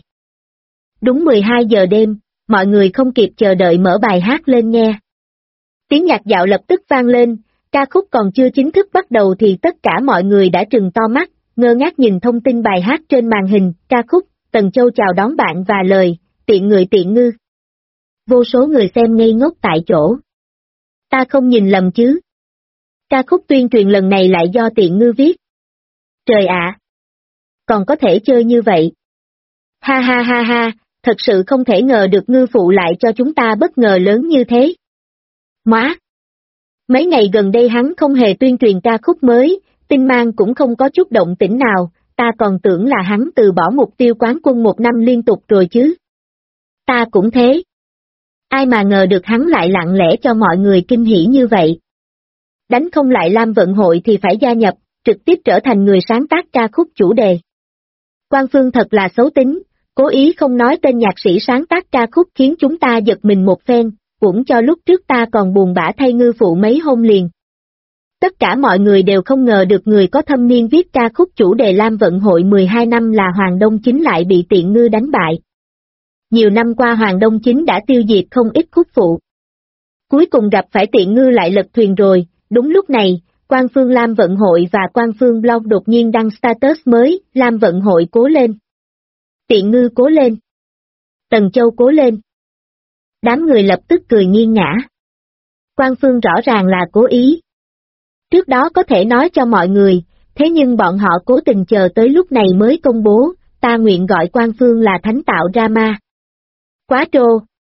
Đúng 12 giờ đêm, mọi người không kịp chờ đợi mở bài hát lên nghe. Tiếng nhạc dạo lập tức vang lên, ca khúc còn chưa chính thức bắt đầu thì tất cả mọi người đã trừng to mắt, ngơ ngác nhìn thông tin bài hát trên màn hình, ca khúc, Tần Châu chào đón bạn và lời, tiện người Tiện Ngư. Vô số người xem ngây ngốc tại chỗ. Ta không nhìn lầm chứ? Ca khúc tuyên truyền lần này lại do Tiện Ngư viết. Trời ạ! Còn có thể chơi như vậy? Ha ha ha ha, thật sự không thể ngờ được Ngư phụ lại cho chúng ta bất ngờ lớn như thế. Móa! Mấy ngày gần đây hắn không hề tuyên truyền ca khúc mới, Tinh Mang cũng không có chút động tĩnh nào, ta còn tưởng là hắn từ bỏ mục tiêu quán quân 1 năm liên tục rồi chứ. Ta cũng thế. Ai mà ngờ được hắn lại lặng lẽ cho mọi người kinh hỉ như vậy. Đánh không lại Lam Vận Hội thì phải gia nhập, trực tiếp trở thành người sáng tác ca khúc chủ đề. Quan Phương thật là xấu tính, cố ý không nói tên nhạc sĩ sáng tác ca khúc khiến chúng ta giật mình một phen, cũng cho lúc trước ta còn buồn bã thay Ngư Phụ mấy hôm liền. Tất cả mọi người đều không ngờ được người có thâm niên viết ca khúc chủ đề Lam Vận Hội 12 năm là Hoàng Đông Chính lại bị Tiện Ngư đánh bại. Nhiều năm qua Hoàng Đông Chính đã tiêu diệt không ít khúc phụ. Cuối cùng gặp phải Tiện Ngư lại lật thuyền rồi, đúng lúc này, Quan Phương Lam Vận Hội và Quan Phương Blog đột nhiên đăng status mới, Lam Vận Hội cố lên. Tiện Ngư cố lên. Tần Châu cố lên. Đám người lập tức cười nghiêng ngã. Quan Phương rõ ràng là cố ý. Trước đó có thể nói cho mọi người, thế nhưng bọn họ cố tình chờ tới lúc này mới công bố, ta nguyện gọi Quan Phương là thánh tạo drama. Quá trô.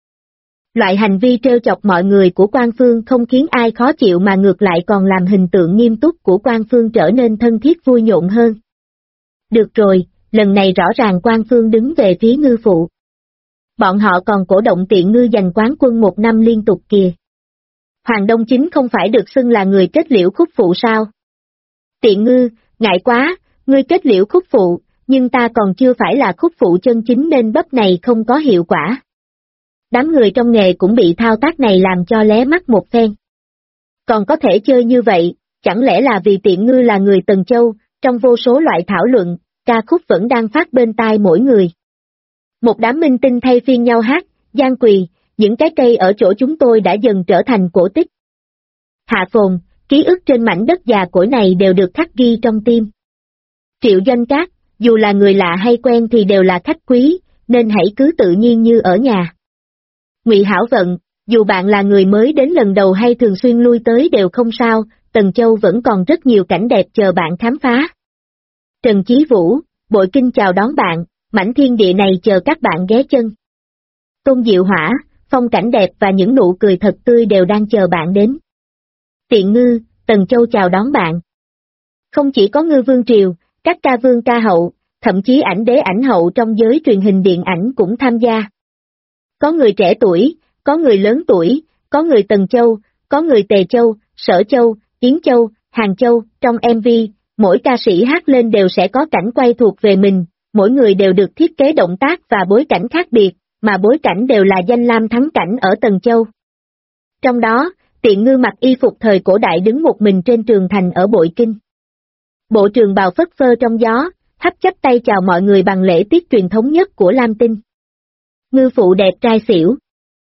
Loại hành vi trêu chọc mọi người của Quan Phương không khiến ai khó chịu mà ngược lại còn làm hình tượng nghiêm túc của Quan Phương trở nên thân thiết vui nhộn hơn. Được rồi, lần này rõ ràng Quan Phương đứng về phía Ngư Phụ. Bọn họ còn cổ động Tiện Ngư giành quán quân 1 năm liên tục kìa. Hoàng Đông Chính không phải được xưng là người kết liễu khúc phụ sao? Tiện Ngư, ngại quá, ngươi kết liễu khúc phụ, nhưng ta còn chưa phải là khúc phụ chân chính nên bắp này không có hiệu quả. Đám người trong nghề cũng bị thao tác này làm cho lé mắt một phen. Còn có thể chơi như vậy, chẳng lẽ là vì Tiện Ngư là người Tần Châu, trong vô số loại thảo luận, ca khúc vẫn đang phát bên tai mỗi người. Một đám minh tinh thay phiên nhau hát, giang quỳ, những cái cây ở chỗ chúng tôi đã dần trở thành cổ tích. Hạ Phồn, ký ức trên mảnh đất già cỗi này đều được khắc ghi trong tim. Triệu Doanh Cát, dù là người lạ hay quen thì đều là khách quý, nên hãy cứ tự nhiên như ở nhà. Ngụy Hảo Vận, dù bạn là người mới đến lần đầu hay thường xuyên lui tới đều không sao, Tần Châu vẫn còn rất nhiều cảnh đẹp chờ bạn khám phá. Trần Chí Vũ, Bội Kinh chào đón bạn, mảnh thiên địa này chờ các bạn ghé chân. Tôn Diệu Hỏa, phong cảnh đẹp và những nụ cười thật tươi đều đang chờ bạn đến. Tiện Ngư, Tần Châu chào đón bạn. Không chỉ có Ngư Vương Triều, các ca vương ca hậu, thậm chí ảnh đế ảnh hậu trong giới truyền hình điện ảnh cũng tham gia. Có người trẻ tuổi, có người lớn tuổi, có người Tần Châu, có người Tề Châu, Sở Châu, Yến Châu, Hàng Châu, trong MV, mỗi ca sĩ hát lên đều sẽ có cảnh quay thuộc về mình, mỗi người đều được thiết kế động tác và bối cảnh khác biệt, mà bối cảnh đều là danh lam thắng cảnh ở Tần Châu. Trong đó, Tiện Ngư mặc y phục thời cổ đại đứng một mình trên trường thành ở Bội Kinh. Bộ trường bào phất phơ trong gió, hấp chắp tay chào mọi người bằng lễ tiết truyền thống nhất của Lam Tinh. Ngư Phụ đẹp trai xỉu.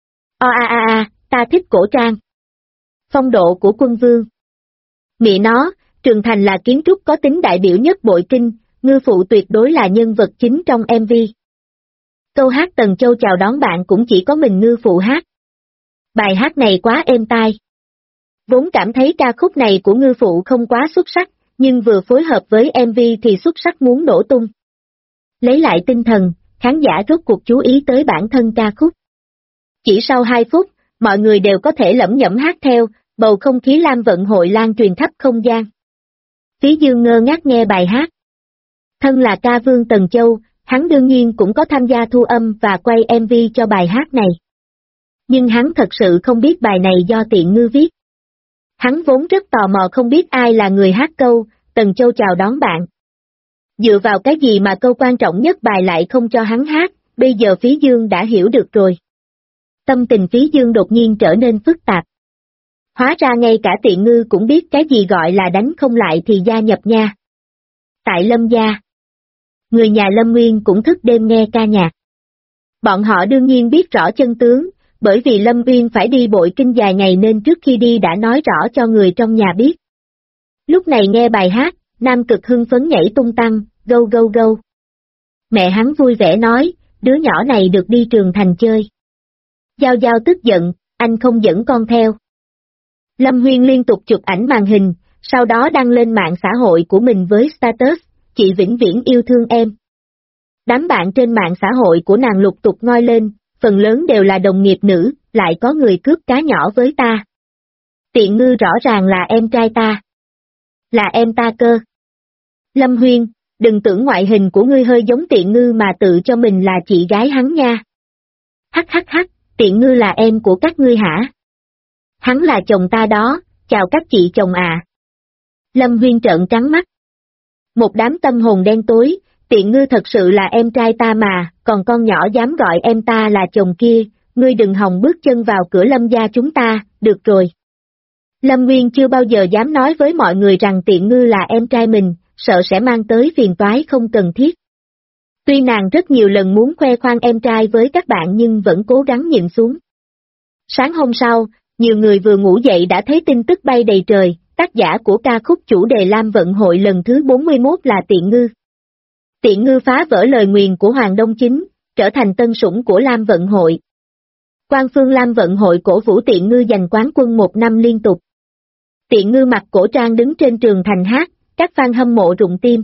Ta thích cổ trang. Phong độ của quân vương. Mị nó, trường thành là kiến trúc có tính đại biểu nhất Bội Kinh, Ngư Phụ tuyệt đối là nhân vật chính trong MV. Câu hát Tần Châu chào đón bạn cũng chỉ có mình Ngư Phụ hát. Bài hát này quá êm tai. Vốn cảm thấy ca khúc này của Ngư Phụ không quá xuất sắc, nhưng vừa phối hợp với MV thì xuất sắc muốn nổ tung. Lấy lại tinh thần, khán giả rốt cuộc chú ý tới bản thân ca khúc. Chỉ sau 2 phút, mọi người đều có thể lẩm nhẩm hát theo, bầu không khí Lam Vận Hội lan truyền khắp không gian. Phí Dương ngơ ngác nghe bài hát. Thân là ca vương Tần Châu, hắn đương nhiên cũng có tham gia thu âm và quay MV cho bài hát này. Nhưng hắn thật sự không biết bài này do Tiện Ngư viết. Hắn vốn rất tò mò không biết ai là người hát câu, Tần Châu chào đón bạn. Dựa vào cái gì mà câu quan trọng nhất bài lại không cho hắn hát, bây giờ Phí Dương đã hiểu được rồi. Tâm tình Phí Dương đột nhiên trở nên phức tạp. Hóa ra ngay cả Tiện Ngư cũng biết cái gì gọi là đánh không lại thì gia nhập nha. Tại Lâm gia, người nhà Lâm Nguyên cũng thức đêm nghe ca nhạc. Bọn họ đương nhiên biết rõ chân tướng, bởi vì Lâm Uyên phải đi Bội Kinh dài ngày nên trước khi đi đã nói rõ cho người trong nhà biết. Lúc này nghe bài hát, Nam Cực hưng phấn nhảy tung tăng, gâu gâu gâu. Mẹ hắn vui vẻ nói, đứa nhỏ này được đi trường thành chơi. Giao Giao tức giận, anh không dẫn con theo. Lâm Huyên liên tục chụp ảnh màn hình, sau đó đăng lên mạng xã hội của mình với status, chị vĩnh viễn yêu thương em. Đám bạn trên mạng xã hội của nàng lục tục ngoi lên, phần lớn đều là đồng nghiệp nữ, lại có người cướp cá nhỏ với ta. Tiện Ngư rõ ràng là em trai ta. Là em ta cơ. Lâm Huyên, đừng tưởng ngoại hình của ngươi hơi giống Tiện Ngư mà tự cho mình là chị gái hắn nha. Hắc hắc hắc, Tiện Ngư là em của các ngươi hả? Hắn là chồng ta đó, chào các chị chồng à. Lâm Huyên trợn trắng mắt. Một đám tâm hồn đen tối, Tiện Ngư thật sự là em trai ta mà, còn con nhỏ dám gọi em ta là chồng kia, ngươi đừng hòng bước chân vào cửa Lâm gia chúng ta, được rồi. Lâm Nguyên chưa bao giờ dám nói với mọi người rằng Tiện Ngư là em trai mình, sợ sẽ mang tới phiền toái không cần thiết. Tuy nàng rất nhiều lần muốn khoe khoang em trai với các bạn nhưng vẫn cố gắng nhịn xuống. Sáng hôm sau, nhiều người vừa ngủ dậy đã thấy tin tức bay đầy trời, tác giả của ca khúc chủ đề Lam Vận Hội lần thứ 41 là Tiện Ngư. Tiện Ngư phá vỡ lời nguyền của Hoàng Đông Chính, trở thành tân sủng của Lam Vận Hội. Quan phương Lam Vận Hội cổ vũ Tiện Ngư giành quán quân 1 năm liên tục. Tiện Ngư mặc cổ trang đứng trên trường thành hát, các fan hâm mộ rụng tim.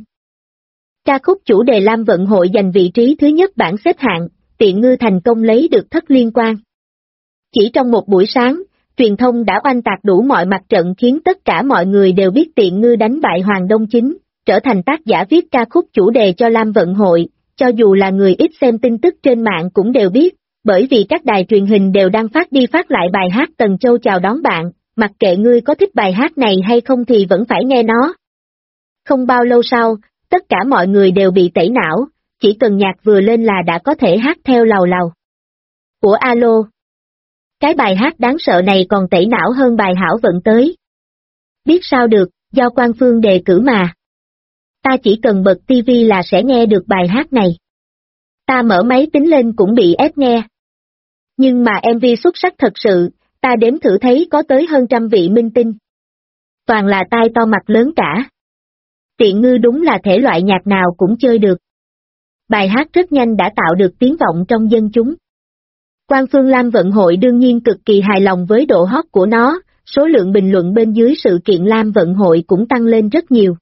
Ca khúc chủ đề Lam Vận Hội giành vị trí thứ nhất bảng xếp hạng, Tiện Ngư thành công lấy được thất liên quan. Chỉ trong một buổi sáng, truyền thông đã oanh tạc đủ mọi mặt trận khiến tất cả mọi người đều biết Tiện Ngư đánh bại Hoàng Đông Chính, trở thành tác giả viết ca khúc chủ đề cho Lam Vận Hội, cho dù là người ít xem tin tức trên mạng cũng đều biết, bởi vì các đài truyền hình đều đang phát đi phát lại bài hát Tần Châu chào đón bạn, mặc kệ ngươi có thích bài hát này hay không thì vẫn phải nghe nó. Không bao lâu sau, tất cả mọi người đều bị tẩy não, chỉ cần nhạc vừa lên là đã có thể hát theo lầu lầu. Ủa alo? Cái bài hát đáng sợ này còn tẩy não hơn bài Hảo Vận tới. Biết sao được, do quan phương đề cử mà. Ta chỉ cần bật tivi là sẽ nghe được bài hát này. Ta mở máy tính lên cũng bị ép nghe. Nhưng mà MV xuất sắc thật sự, ta đếm thử thấy có tới hơn 100 vị minh tinh. Toàn là tai to mặt lớn cả. Tiện Ngư đúng là thể loại nhạc nào cũng chơi được. Bài hát rất nhanh đã tạo được tiếng vọng trong dân chúng. Quan phương Lam Vận Hội đương nhiên cực kỳ hài lòng với độ hot của nó, số lượng bình luận bên dưới sự kiện Lam Vận Hội cũng tăng lên rất nhiều.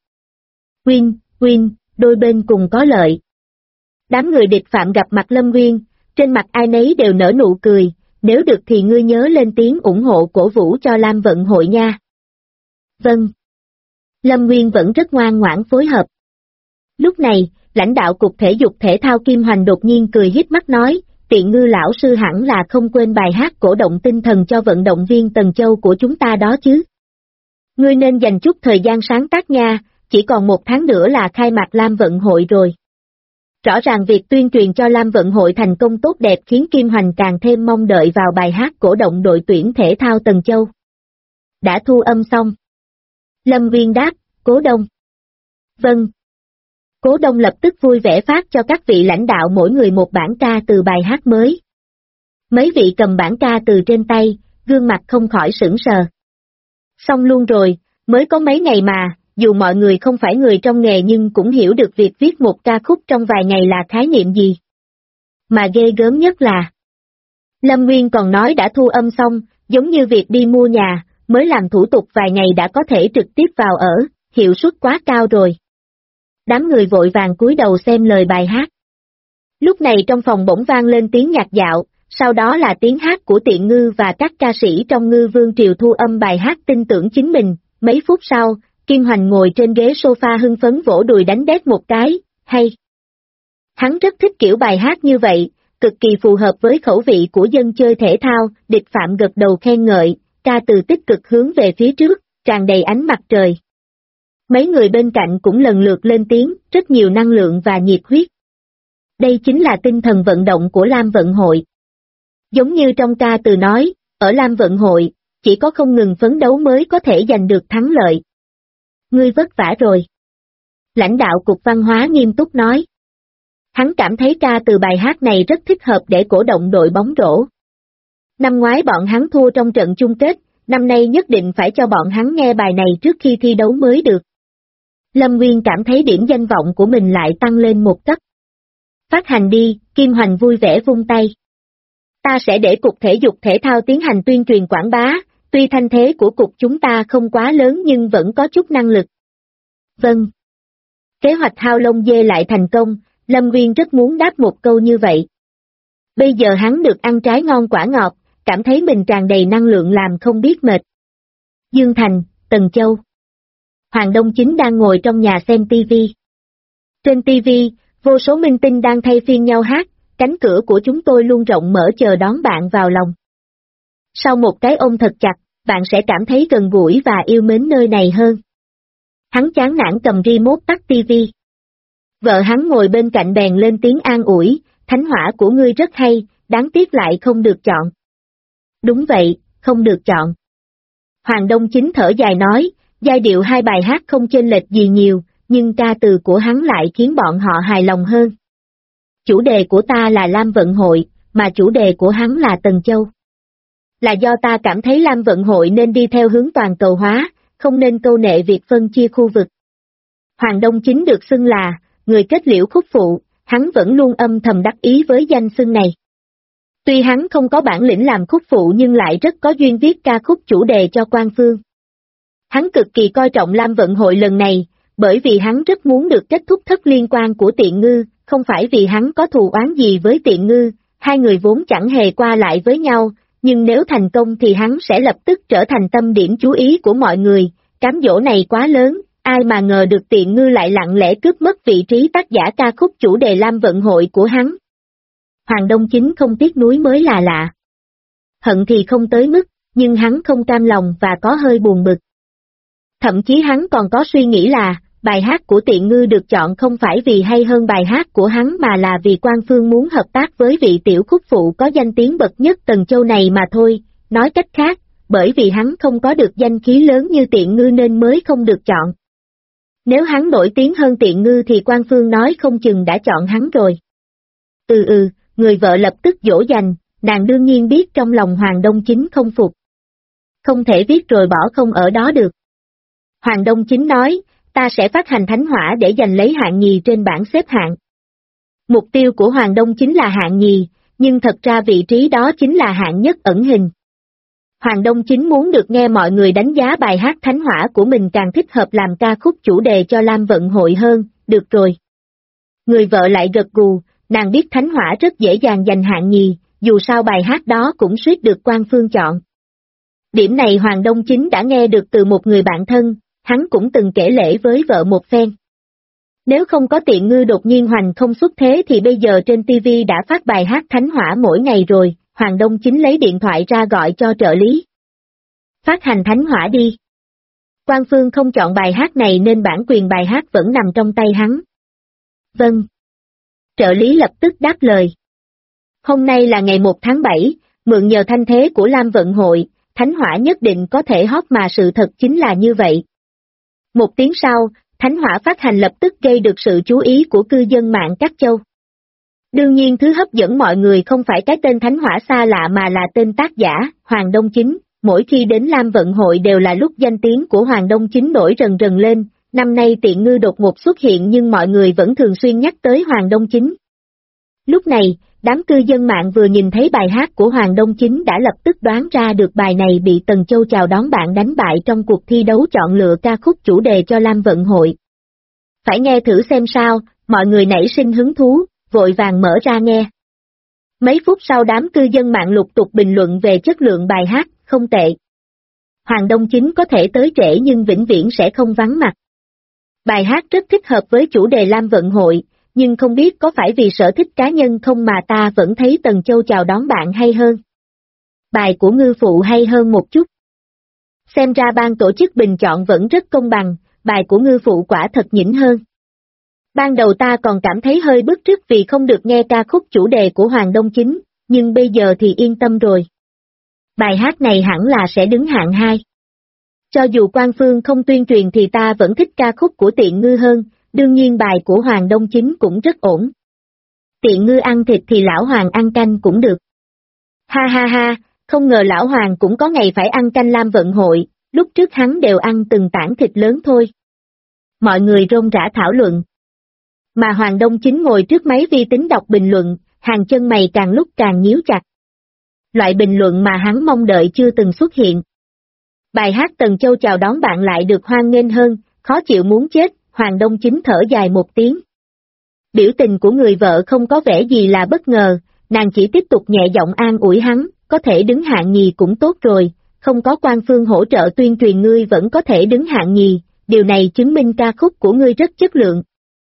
Win, đôi bên cùng có lợi. Đám người địch phạm gặp mặt Lâm Nguyên, trên mặt ai nấy đều nở nụ cười, nếu được thì ngươi nhớ lên tiếng ủng hộ cổ vũ cho Lam Vận Hội nha. Vâng. Lâm Nguyên vẫn rất ngoan ngoãn phối hợp. Lúc này, lãnh đạo Cục Thể dục Thể thao Kim Hoành đột nhiên cười híp mắt nói, Tiện Ngư lão sư hẳn là không quên bài hát cổ động tinh thần cho vận động viên Tần Châu của chúng ta đó chứ. Ngươi nên dành chút thời gian sáng tác nha, chỉ còn 1 tháng nữa là khai mạc Lam Vận Hội rồi. Rõ ràng việc tuyên truyền cho Lam Vận Hội thành công tốt đẹp khiến Kim Hoành càng thêm mong đợi vào bài hát cổ động đội tuyển thể thao Tần Châu. Đã thu âm xong. Lâm Nguyên đáp, Cố Đông. Vâng. Cố Đông lập tức vui vẻ phát cho các vị lãnh đạo mỗi người một bản ca từ bài hát mới. Mấy vị cầm bản ca từ trên tay, gương mặt không khỏi sững sờ. Xong luôn rồi, mới có mấy ngày mà, dù mọi người không phải người trong nghề nhưng cũng hiểu được việc viết một ca khúc trong vài ngày là khái niệm gì. Mà ghê gớm nhất là Lâm Nguyên còn nói đã thu âm xong, giống như việc đi mua nhà, mới làm thủ tục vài ngày đã có thể trực tiếp vào ở, hiệu suất quá cao rồi. Đám người vội vàng cúi đầu xem lời bài hát. Lúc này trong phòng bỗng vang lên tiếng nhạc dạo, sau đó là tiếng hát của Tiện Ngư và các ca sĩ trong Ngư Vương Triều thu âm bài hát tin tưởng chính mình. Mấy phút sau, Kim Hoành ngồi trên ghế sofa hưng phấn vỗ đùi đánh đét một cái, hay. Hắn rất thích kiểu bài hát như vậy, cực kỳ phù hợp với khẩu vị của dân chơi thể thao, địch phạm gật đầu khen ngợi, ca từ tích cực hướng về phía trước, tràn đầy ánh mặt trời. Mấy người bên cạnh cũng lần lượt lên tiếng, rất nhiều năng lượng và nhiệt huyết. Đây chính là tinh thần vận động của Lam Vận Hội. Giống như trong ca từ nói, ở Lam Vận Hội, chỉ có không ngừng phấn đấu mới có thể giành được thắng lợi. Ngươi vất vả rồi. Lãnh đạo Cục Văn hóa nghiêm túc nói. Hắn cảm thấy ca từ bài hát này rất thích hợp để cổ động đội bóng rổ. Năm ngoái bọn hắn thua trong trận chung kết, năm nay nhất định phải cho bọn hắn nghe bài này trước khi thi đấu mới được. Lâm Nguyên cảm thấy điểm danh vọng của mình lại tăng lên một cấp. Phát hành đi, Kim Hoành vui vẻ vung tay. Ta sẽ để Cục Thể dục Thể thao tiến hành tuyên truyền quảng bá, tuy thanh thế của cục chúng ta không quá lớn nhưng vẫn có chút năng lực. Vâng. Kế hoạch hao lông dê lại thành công, Lâm Nguyên rất muốn đáp một câu như vậy. Bây giờ hắn được ăn trái ngon quả ngọt, cảm thấy mình tràn đầy năng lượng làm không biết mệt. Dương Thành, Tần Châu. Hoàng Đông Chính đang ngồi trong nhà xem TV. Trên TV, vô số minh tinh đang thay phiên nhau hát, cánh cửa của chúng tôi luôn rộng mở chờ đón bạn vào lòng. Sau một cái ôm thật chặt, bạn sẽ cảm thấy gần gũi và yêu mến nơi này hơn. Hắn chán nản cầm remote tắt TV. Vợ hắn ngồi bên cạnh bèn lên tiếng an ủi, thánh hỏa của ngươi rất hay, đáng tiếc lại không được chọn. Đúng vậy, không được chọn. Hoàng Đông Chính thở dài nói, giai điệu hai bài hát không chênh lệch gì nhiều, nhưng ca từ của hắn lại khiến bọn họ hài lòng hơn. Chủ đề của ta là Lam Vận Hội, mà chủ đề của hắn là Tần Châu. Là do ta cảm thấy Lam Vận Hội nên đi theo hướng toàn cầu hóa, không nên câu nệ việc phân chia khu vực. Hoàng Đông Chính được xưng là người kết liễu khúc phụ, hắn vẫn luôn âm thầm đắc ý với danh xưng này. Tuy hắn không có bản lĩnh làm khúc phụ nhưng lại rất có duyên viết ca khúc chủ đề cho quan phương. Hắn cực kỳ coi trọng Lam Vận Hội lần này, bởi vì hắn rất muốn được kết thúc thất liên quan của Tiện Ngư, không phải vì hắn có thù oán gì với Tiện Ngư, hai người vốn chẳng hề qua lại với nhau, nhưng nếu thành công thì hắn sẽ lập tức trở thành tâm điểm chú ý của mọi người, cám dỗ này quá lớn, ai mà ngờ được Tiện Ngư lại lặng lẽ cướp mất vị trí tác giả ca khúc chủ đề Lam Vận Hội của hắn. Hoàng Đông Chính không tiếc nuối mới là lạ. Hận thì không tới mức, nhưng hắn không cam lòng và có hơi buồn bực. Thậm chí hắn còn có suy nghĩ là, bài hát của Tiện Ngư được chọn không phải vì hay hơn bài hát của hắn mà là vì quan phương muốn hợp tác với vị tiểu khúc phụ có danh tiếng bậc nhất Tần Châu này mà thôi, nói cách khác, bởi vì hắn không có được danh khí lớn như Tiện Ngư nên mới không được chọn. Nếu hắn nổi tiếng hơn Tiện Ngư thì quan phương nói không chừng đã chọn hắn rồi. Người vợ lập tức dỗ dành, nàng đương nhiên biết trong lòng Hoàng Đông Chính không phục. Không thể viết rồi bỏ không ở đó được. Hoàng Đông Chính nói, ta sẽ phát hành thánh hỏa để giành lấy hạng nhì trên bảng xếp hạng. Mục tiêu của Hoàng Đông Chính là hạng nhì, nhưng thật ra vị trí đó chính là hạng nhất ẩn hình. Hoàng Đông Chính muốn được nghe mọi người đánh giá bài hát thánh hỏa của mình càng thích hợp làm ca khúc chủ đề cho Lam Vận Hội hơn, được rồi. Người vợ lại gật gù, nàng biết thánh hỏa rất dễ dàng giành hạng nhì, dù sao bài hát đó cũng suýt được quan phương chọn. Điểm này Hoàng Đông Chính đã nghe được từ một người bạn thân, hắn cũng từng kể lể với vợ một phen. Nếu không có Tiện Ngư đột nhiên hoành không xuất thế thì bây giờ trên TV đã phát bài hát thánh hỏa mỗi ngày rồi, Hoàng Đông Chính lấy điện thoại ra gọi cho trợ lý. Phát hành thánh hỏa đi. Quan phương không chọn bài hát này nên bản quyền bài hát vẫn nằm trong tay hắn. Vâng. Trợ lý lập tức đáp lời. Hôm nay là ngày 1 tháng 7, mượn nhờ thanh thế của Lam Vận Hội, thánh hỏa nhất định có thể hot mà sự thật chính là như vậy. Một tiếng sau, thánh hỏa phát hành lập tức gây được sự chú ý của cư dân mạng các châu. Đương nhiên thứ hấp dẫn mọi người không phải cái tên thánh hỏa xa lạ mà là tên tác giả, Hoàng Đông Chính, mỗi khi đến Lam Vận Hội đều là lúc danh tiếng của Hoàng Đông Chính nổi rần rần lên, năm nay Tiện Ngư đột ngột xuất hiện nhưng mọi người vẫn thường xuyên nhắc tới Hoàng Đông Chính. Lúc này, đám cư dân mạng vừa nhìn thấy bài hát của Hoàng Đông Chính đã lập tức đoán ra được bài này bị Tần Châu chào đón bạn đánh bại trong cuộc thi đấu chọn lựa ca khúc chủ đề cho Lam Vận Hội. Phải nghe thử xem sao, mọi người nảy sinh hứng thú, vội vàng mở ra nghe. Mấy phút sau đám cư dân mạng lục tục bình luận về chất lượng bài hát, không tệ. Hoàng Đông Chính có thể tới trễ nhưng vĩnh viễn sẽ không vắng mặt. Bài hát rất thích hợp với chủ đề Lam Vận Hội, nhưng không biết có phải vì sở thích cá nhân không mà ta vẫn thấy Tần Châu chào đón bạn hay hơn. Bài của Ngư Phụ hay hơn một chút. Xem ra ban tổ chức bình chọn vẫn rất công bằng, bài của Ngư Phụ quả thật nhỉnh hơn. Ban đầu ta còn cảm thấy hơi bức rứt vì không được nghe ca khúc chủ đề của Hoàng Đông Chính, nhưng bây giờ thì yên tâm rồi. Bài hát này hẳn là sẽ đứng hạng 2. Cho dù quan phương không tuyên truyền thì ta vẫn thích ca khúc của Tiện Ngư hơn, đương nhiên bài của Hoàng Đông Chính cũng rất ổn. Tiện Ngư ăn thịt thì lão Hoàng ăn canh cũng được. Ha ha ha, không ngờ lão Hoàng cũng có ngày phải ăn canh Lam Vận Hội, lúc trước hắn đều ăn từng tảng thịt lớn thôi. Mọi người rôm rã thảo luận. Mà Hoàng Đông Chính ngồi trước máy vi tính đọc bình luận, hàng chân mày càng lúc càng nhíu chặt. Loại bình luận mà hắn mong đợi chưa từng xuất hiện. Bài hát Tần Châu chào đón bạn lại được hoan nghênh hơn, khó chịu muốn chết, Hoàng Đông Chính thở dài một tiếng. Biểu tình của người vợ không có vẻ gì là bất ngờ, nàng chỉ tiếp tục nhẹ giọng an ủi hắn, có thể đứng hạng nhì cũng tốt rồi, không có quan phương hỗ trợ tuyên truyền ngươi vẫn có thể đứng hạng nhì, điều này chứng minh ca khúc của ngươi rất chất lượng.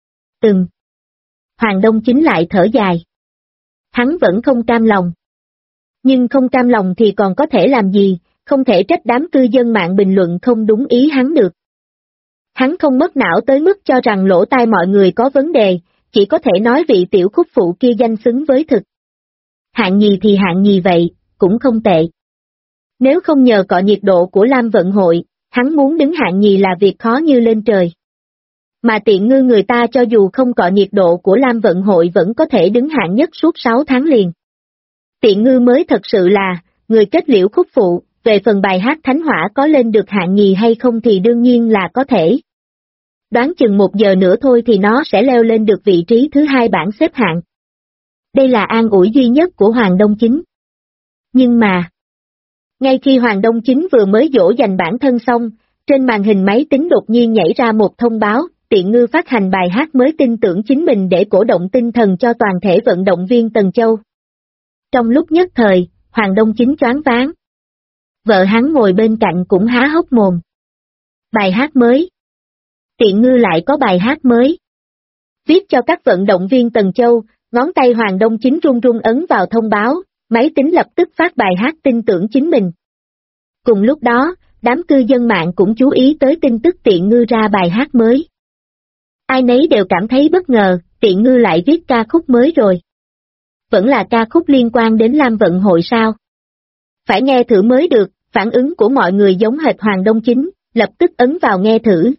Hoàng Đông Chính lại thở dài. Hắn vẫn không cam lòng. Nhưng không cam lòng thì còn có thể làm gì, không thể trách đám cư dân mạng bình luận không đúng ý hắn được. Hắn không mất não tới mức cho rằng lỗ tai mọi người có vấn đề, chỉ có thể nói vị tiểu khúc phụ kia danh xứng với thực. Hạng nhì thì hạng nhì vậy, cũng không tệ. Nếu không nhờ cọ nhiệt độ của Lam Vận Hội, hắn muốn đứng hạng nhì là việc khó như lên trời. Mà tiện ngư người ta cho dù không cọ nhiệt độ của Lam Vận Hội vẫn có thể đứng hạng nhất suốt 6 tháng liền. Tiện ngư mới thật sự là, người kết liễu khúc phụ, về phần bài hát Thánh Hỏa có lên được hạng nhì hay không thì đương nhiên là có thể. Đoán chừng 1 giờ nữa thôi thì nó sẽ leo lên được vị trí thứ 2 bảng xếp hạng. Đây là an ủi duy nhất của Hoàng Đông Chính. Nhưng mà, ngay khi Hoàng Đông Chính vừa mới dỗ dành bản thân xong, trên màn hình máy tính đột nhiên nhảy ra một thông báo, Tiện Ngư phát hành bài hát mới tin tưởng chính mình để cổ động tinh thần cho toàn thể vận động viên Tần Châu. Trong lúc nhất thời, Hoàng Đông Chính choáng váng. Vợ hắn ngồi bên cạnh cũng há hốc mồm. Bài hát mới. Tiện Ngư lại có bài hát mới. Viết cho các vận động viên Tần Châu, ngón tay Hoàng Đông Chính run run ấn vào thông báo, máy tính lập tức phát bài hát tin tưởng chính mình. Cùng lúc đó, đám cư dân mạng cũng chú ý tới tin tức Tiện Ngư ra bài hát mới. Ai nấy đều cảm thấy bất ngờ, Tiện Ngư lại viết ca khúc mới rồi. Vẫn là ca khúc liên quan đến Lam Vận Hội sao? Phải nghe thử mới được, phản ứng của mọi người giống hệt Hoàng Đông Chính, lập tức ấn vào nghe thử.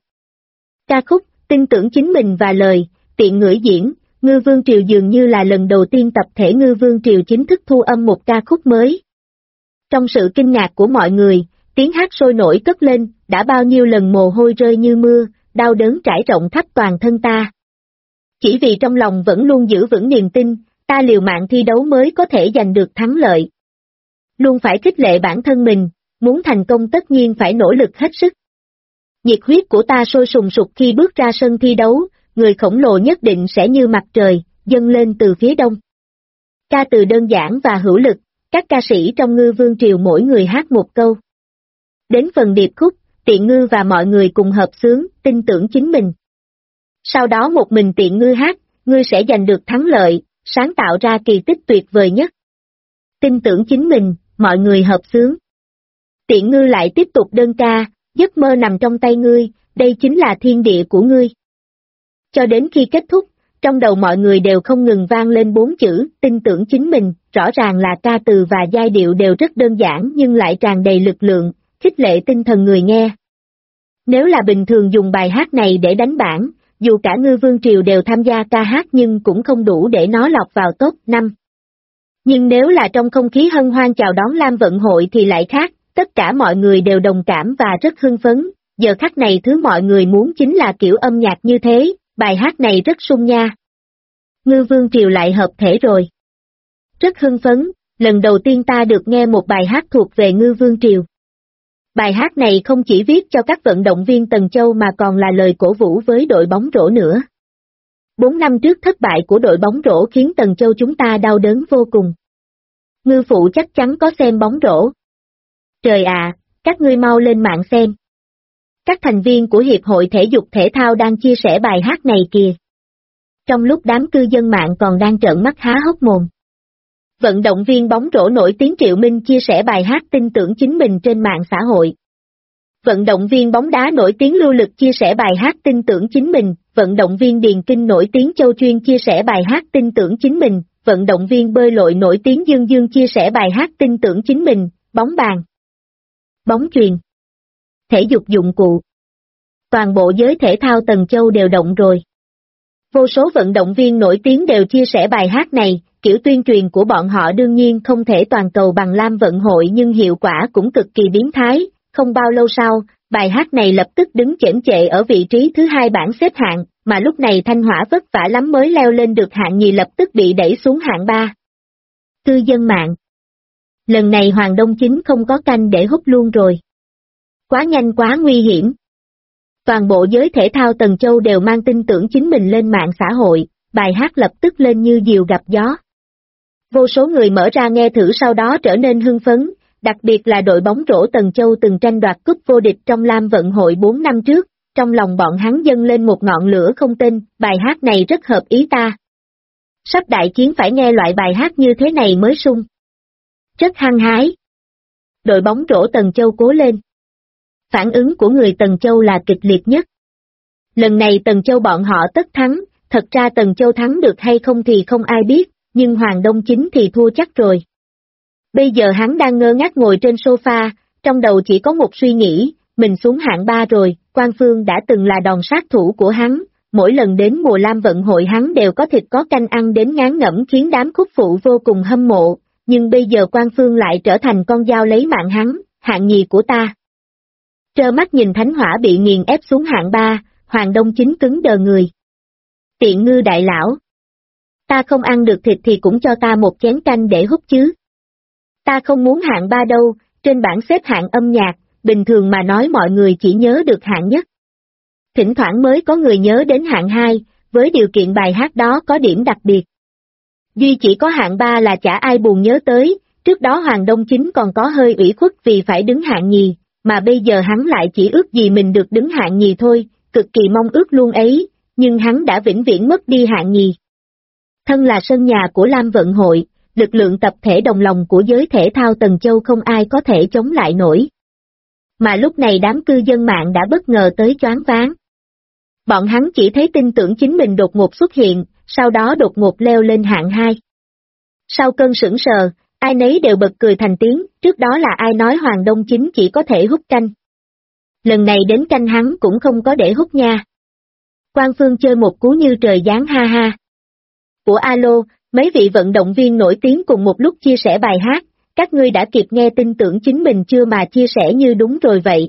Ca khúc, tin tưởng chính mình và lời, Tiện Ngữ diễn, Ngư Vương Triều dường như là lần đầu tiên tập thể Ngư Vương Triều chính thức thu âm một ca khúc mới. Trong sự kinh ngạc của mọi người, tiếng hát sôi nổi cất lên, đã bao nhiêu lần mồ hôi rơi như mưa, đau đớn trải rộng khắp toàn thân ta. Chỉ vì trong lòng vẫn luôn giữ vững niềm tin, ta liều mạng thi đấu mới có thể giành được thắng lợi. Luôn phải khích lệ bản thân mình, muốn thành công tất nhiên phải nỗ lực hết sức. Nhiệt huyết của ta sôi sùng sục khi bước ra sân thi đấu, người khổng lồ nhất định sẽ như mặt trời, dâng lên từ phía đông. Ca từ đơn giản và hữu lực, các ca sĩ trong Ngư Vương Triều mỗi người hát một câu. Đến phần điệp khúc, Tiện Ngư và mọi người cùng hợp xướng, tin tưởng chính mình. Sau đó một mình Tiện Ngư hát, ngươi sẽ giành được thắng lợi, sáng tạo ra kỳ tích tuyệt vời nhất. Tin tưởng chính mình, mọi người hợp xướng. Tiện Ngư lại tiếp tục đơn ca, giấc mơ nằm trong tay ngươi, đây chính là thiên địa của ngươi. Cho đến khi kết thúc, trong đầu mọi người đều không ngừng vang lên 4 chữ, tin tưởng chính mình, rõ ràng là ca từ và giai điệu đều rất đơn giản nhưng lại tràn đầy lực lượng, khích lệ tinh thần người nghe. Nếu là bình thường dùng bài hát này để đánh bảng, dù cả Ngư Vương Triều đều tham gia ca hát nhưng cũng không đủ để nó lọt vào top 5. Nhưng nếu là trong không khí hân hoan chào đón Lam Vận Hội thì lại khác, tất cả mọi người đều đồng cảm và rất hưng phấn, giờ khắc này thứ mọi người muốn chính là kiểu âm nhạc như thế, bài hát này rất sung nha. Ngư Vương Triều lại hợp thể rồi. Rất hưng phấn, lần đầu tiên ta được nghe một bài hát thuộc về Ngư Vương Triều. Bài hát này không chỉ viết cho các vận động viên Tần Châu mà còn là lời cổ vũ với đội bóng rổ nữa. 4 năm trước thất bại của đội bóng rổ khiến Tần Châu chúng ta đau đớn vô cùng. Ngư phụ chắc chắn có xem bóng rổ. Trời ạ, các ngươi mau lên mạng xem. Các thành viên của Hiệp hội Thể dục Thể thao đang chia sẻ bài hát này kìa. Trong lúc đám cư dân mạng còn đang trợn mắt há hốc mồm. Vận động viên bóng rổ nổi tiếng Triệu Minh chia sẻ bài hát tin tưởng chính mình trên mạng xã hội. Vận động viên bóng đá nổi tiếng Lưu Lực chia sẻ bài hát tin tưởng chính mình, vận động viên điền kinh nổi tiếng Châu Chuyên chia sẻ bài hát tin tưởng chính mình, vận động viên bơi lội nổi tiếng Dương Dương chia sẻ bài hát tin tưởng chính mình, bóng bàn, bóng chuyền, thể dục dụng cụ. Toàn bộ giới thể thao Tần Châu đều động rồi. Vô số vận động viên nổi tiếng đều chia sẻ bài hát này, kiểu tuyên truyền của bọn họ đương nhiên không thể toàn cầu bằng Lam Vận Hội nhưng hiệu quả cũng cực kỳ biến thái, không bao lâu sau, bài hát này lập tức đứng chễm chệ ở vị trí thứ 2 bảng xếp hạng, mà lúc này Thanh Hỏa vất vả lắm mới leo lên được hạng nhì lập tức bị đẩy xuống hạng 3. Cư dân mạng. Lần này Hoàng Đông Chính không có canh để hút luôn rồi. Quá nhanh quá nguy hiểm. Toàn bộ giới thể thao Tần Châu đều mang tin tưởng chính mình lên mạng xã hội, bài hát lập tức lên như diều gặp gió. Vô số người mở ra nghe thử sau đó trở nên hưng phấn, Đặc biệt là đội bóng rổ Tần Châu từng tranh đoạt cúp vô địch trong Lam Vận Hội 4 năm trước, trong lòng bọn hắn dâng lên một ngọn lửa không tên, bài hát này rất hợp ý ta. Sắp đại chiến phải nghe loại bài hát như thế này mới sung. Rất hăng hái. Đội bóng rổ Tần Châu cố lên. Phản ứng của người Tần Châu là kịch liệt nhất. Lần này Tần Châu bọn họ tất thắng, thật ra Tần Châu thắng được hay không thì không ai biết, nhưng Hoàng Đông Chính thì thua chắc rồi. Bây giờ hắn đang ngơ ngác ngồi trên sofa, trong đầu chỉ có một suy nghĩ, mình xuống hạng 3 rồi, Quang Phương đã từng là đòn sát thủ của hắn, mỗi lần đến mùa Lam Vận Hội hắn đều có thịt có canh ăn đến ngán ngẩm khiến đám khúc phụ vô cùng hâm mộ, nhưng bây giờ Quang Phương lại trở thành con dao lấy mạng hắn, hạng nhì của ta. Trơ mắt nhìn Thánh Hỏa bị nghiền ép xuống hạng 3, Hoàng Đông Chính cứng đờ người. Tiện ngư đại lão. Ta không ăn được thịt thì cũng cho ta một chén canh để hút chứ. Ta không muốn hạng 3 đâu, trên bảng xếp hạng âm nhạc, bình thường mà nói mọi người chỉ nhớ được hạng nhất. Thỉnh thoảng mới có người nhớ đến hạng 2, với điều kiện bài hát đó có điểm đặc biệt. Duy chỉ có hạng 3 là chả ai buồn nhớ tới, trước đó Hoàng Đông Chính còn có hơi ủy khuất vì phải đứng hạng nhì, mà bây giờ hắn lại chỉ ước gì mình được đứng hạng nhì thôi, cực kỳ mong ước luôn ấy, nhưng hắn đã vĩnh viễn mất đi hạng nhì. Thân là sân nhà của Lam Vận Hội, lực lượng tập thể đồng lòng của giới thể thao Tần Châu không ai có thể chống lại nổi. Mà lúc này đám cư dân mạng đã bất ngờ tới choáng váng. Bọn hắn chỉ thấy tin tưởng chính mình đột ngột xuất hiện, sau đó đột ngột leo lên hạng 2. Sau cơn sững sờ, ai nấy đều bật cười thành tiếng, trước đó là ai nói Hoàng Đông Chính chỉ có thể hút canh. Lần này đến canh hắn cũng không có để hút nha. Quang Phương chơi một cú như trời giáng ha ha. Của alo, mấy vị vận động viên nổi tiếng cùng một lúc chia sẻ bài hát, các ngươi đã kịp nghe tin tưởng chính mình chưa mà chia sẻ như đúng rồi vậy.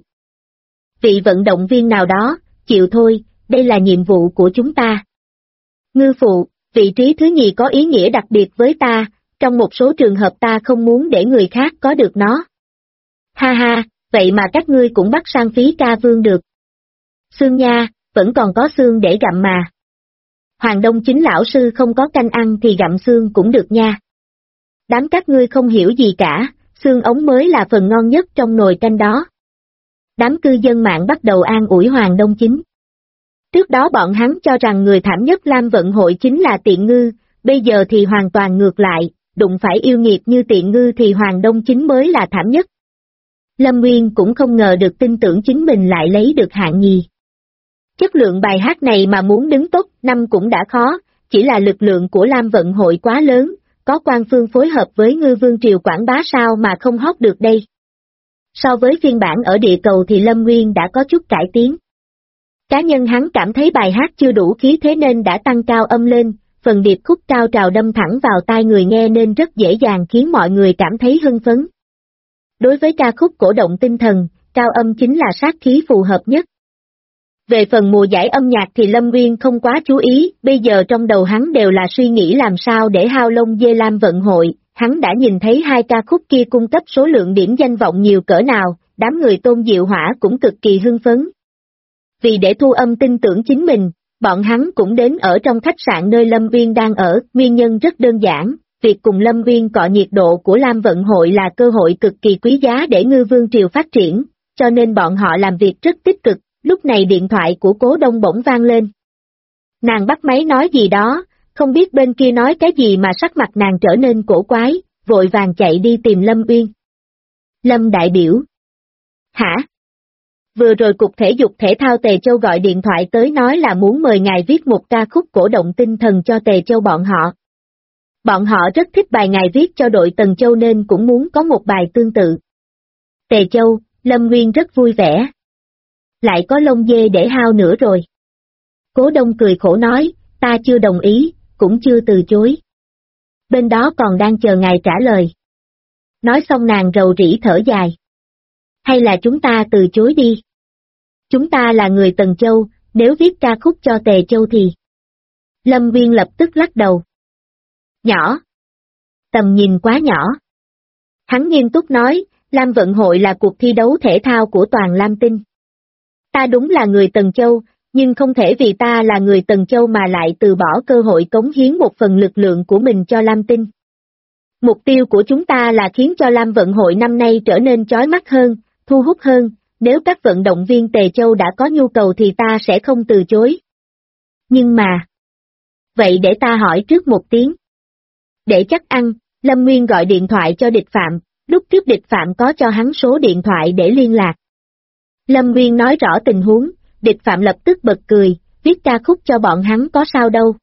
Vị vận động viên nào đó, chịu thôi, đây là nhiệm vụ của chúng ta. Ngư phụ, vị trí thứ nhì có ý nghĩa đặc biệt với ta, trong một số trường hợp ta không muốn để người khác có được nó. Ha ha, vậy mà các ngươi cũng bắt sang phí ca vương được. Xương nha, vẫn còn có xương để gặm mà. Hoàng Đông Chính lão sư không có canh ăn thì gặm xương cũng được nha. Đám các ngươi không hiểu gì cả, xương ống mới là phần ngon nhất trong nồi canh đó. Đám cư dân mạng bắt đầu an ủi Hoàng Đông Chính. Trước đó bọn hắn cho rằng người thảm nhất Lam Vận Hội chính là Tiện Ngư, bây giờ thì hoàn toàn ngược lại, đụng phải yêu nghiệt như Tiện Ngư thì Hoàng Đông Chính mới là thảm nhất. Lâm Nguyên cũng không ngờ được tin tưởng chính mình lại lấy được hạng nhì. Chất lượng bài hát này mà muốn đứng top 5 cũng đã khó, chỉ là lực lượng của Lam Vận Hội quá lớn, có Quang Phương phối hợp với Ngư Vương Triều quảng bá sao mà không hot được đây. So với phiên bản ở địa cầu thì Lâm Nguyên đã có chút cải tiến. Cá nhân hắn cảm thấy bài hát chưa đủ khí thế nên đã tăng cao âm lên, phần điệp khúc cao trào đâm thẳng vào tai người nghe nên rất dễ dàng khiến mọi người cảm thấy hưng phấn. Đối với ca khúc cổ động tinh thần, cao âm chính là sát khí phù hợp nhất. Về phần mùa giải âm nhạc thì Lâm Nguyên không quá chú ý, bây giờ trong đầu hắn đều là suy nghĩ làm sao để hao lông dê Lam Vận Hội, hắn đã nhìn thấy hai ca khúc kia cung cấp số lượng điểm danh vọng nhiều cỡ nào, đám người Tôn Diệu Hỏa cũng cực kỳ hưng phấn. Vì để thu âm tin tưởng chính mình, bọn hắn cũng đến ở trong khách sạn nơi Lâm Nguyên đang ở, nguyên nhân rất đơn giản, việc cùng Lâm Nguyên cọ nhiệt độ của Lam Vận Hội là cơ hội cực kỳ quý giá để Ngư Vương Triều phát triển, cho nên bọn họ làm việc rất tích cực. Lúc này điện thoại của Cố Đông bỗng vang lên. Nàng bắt máy nói gì đó, không biết bên kia nói cái gì mà sắc mặt nàng trở nên cổ quái, vội vàng chạy đi tìm Lâm Uyên. Lâm đại biểu. Hả? Vừa rồi Cục Thể dục Thể thao Tề Châu gọi điện thoại tới nói là muốn mời ngài viết một ca khúc cổ động tinh thần cho Tề Châu bọn họ. Bọn họ rất thích bài ngài viết cho đội Tần Châu nên cũng muốn có một bài tương tự. Tề Châu, Lâm Nguyên rất vui vẻ. Lại có lông dê để hao nữa rồi. Cố Đông cười khổ nói, ta chưa đồng ý, cũng chưa từ chối. Bên đó còn đang chờ ngài trả lời. Nói xong nàng rầu rĩ thở dài. Hay là chúng ta từ chối đi. Chúng ta là người Tần Châu, nếu viết ca khúc cho Tề Châu thì... Lâm Nguyên lập tức lắc đầu. Nhỏ. Tầm nhìn quá nhỏ. Hắn nghiêm túc nói, Lam Vận Hội là cuộc thi đấu thể thao của toàn Lam Tinh. Ta đúng là người Tần Châu, nhưng không thể vì ta là người Tần Châu mà lại từ bỏ cơ hội cống hiến một phần lực lượng của mình cho Lam Tinh. Mục tiêu của chúng ta là khiến cho Lam Vận Hội năm nay trở nên chói mắt hơn, thu hút hơn, nếu các vận động viên Tề Châu đã có nhu cầu thì ta sẽ không từ chối. Nhưng mà... Vậy để ta hỏi trước một tiếng. Để chắc ăn, Lâm Nguyên gọi điện thoại cho Địch Phạm, lúc trước Địch Phạm có cho hắn số điện thoại để liên lạc. Lâm Nguyên nói rõ tình huống, Địch Phạm lập tức bật cười, viết ca khúc cho bọn hắn có sao đâu.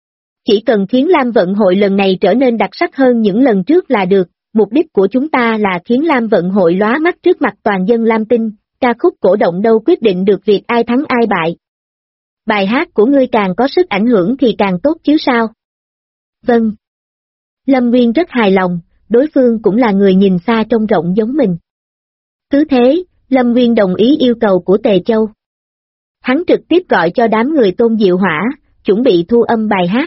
Chỉ cần khiến Lam Vận Hội lần này trở nên đặc sắc hơn những lần trước là được, mục đích của chúng ta là khiến Lam Vận Hội lóa mắt trước mặt toàn dân Lam Tinh, ca khúc cổ động đâu quyết định được việc ai thắng ai bại. Bài hát của ngươi càng có sức ảnh hưởng thì càng tốt chứ sao? Vâng. Lâm Nguyên rất hài lòng, đối phương cũng là người nhìn xa trông rộng giống mình. Cứ thế, Lâm Nguyên đồng ý yêu cầu của Tề Châu. Hắn trực tiếp gọi cho đám người Tôn Diệu Hỏa, chuẩn bị thu âm bài hát.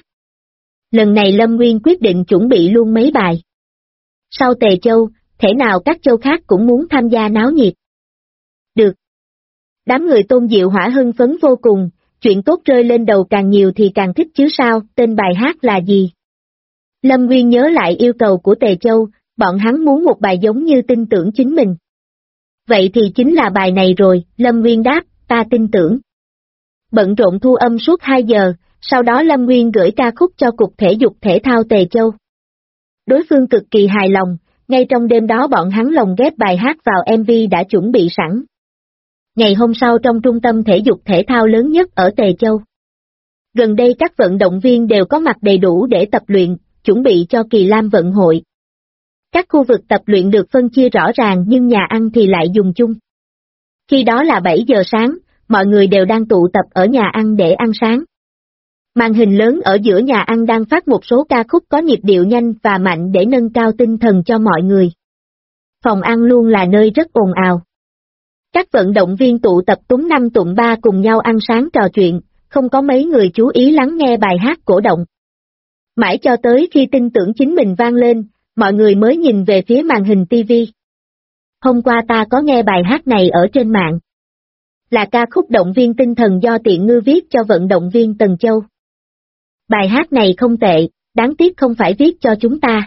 Lần này Lâm Nguyên quyết định chuẩn bị luôn mấy bài. Sau Tề Châu, thể nào các châu khác cũng muốn tham gia náo nhiệt. Được. Đám người Tôn Diệu Hỏa hưng phấn vô cùng, chuyện tốt rơi lên đầu càng nhiều thì càng thích chứ sao, tên bài hát là gì? Lâm Nguyên nhớ lại yêu cầu của Tề Châu, bọn hắn muốn một bài giống như tin tưởng chính mình. Vậy thì chính là bài này rồi, Lâm Nguyên đáp, ta tin tưởng. Bận rộn thu âm suốt 2 giờ, sau đó Lâm Nguyên gửi ca khúc cho Cục Thể dục Thể thao Tề Châu. Đối phương cực kỳ hài lòng, ngay trong đêm đó bọn hắn lồng ghép bài hát vào MV đã chuẩn bị sẵn. Ngày hôm sau trong trung tâm thể dục thể thao lớn nhất ở Tề Châu. Gần đây các vận động viên đều có mặt đầy đủ để tập luyện, chuẩn bị cho kỳ Lam Vận Hội. Các khu vực tập luyện được phân chia rõ ràng nhưng nhà ăn thì lại dùng chung. Khi đó là 7 giờ sáng, mọi người đều đang tụ tập ở nhà ăn để ăn sáng. Màn hình lớn ở giữa nhà ăn đang phát một số ca khúc có nhịp điệu nhanh và mạnh để nâng cao tinh thần cho mọi người. Phòng ăn luôn là nơi rất ồn ào. Các vận động viên tụ tập túm năm tụm ba cùng nhau ăn sáng trò chuyện, không có mấy người chú ý lắng nghe bài hát cổ động. Mãi cho tới khi tin tưởng chính mình vang lên, mọi người mới nhìn về phía màn hình TV. Hôm qua ta có nghe bài hát này ở trên mạng. Là ca khúc động viên tinh thần do Tiện Ngư viết cho vận động viên Tần Châu. Bài hát này không tệ, đáng tiếc không phải viết cho chúng ta.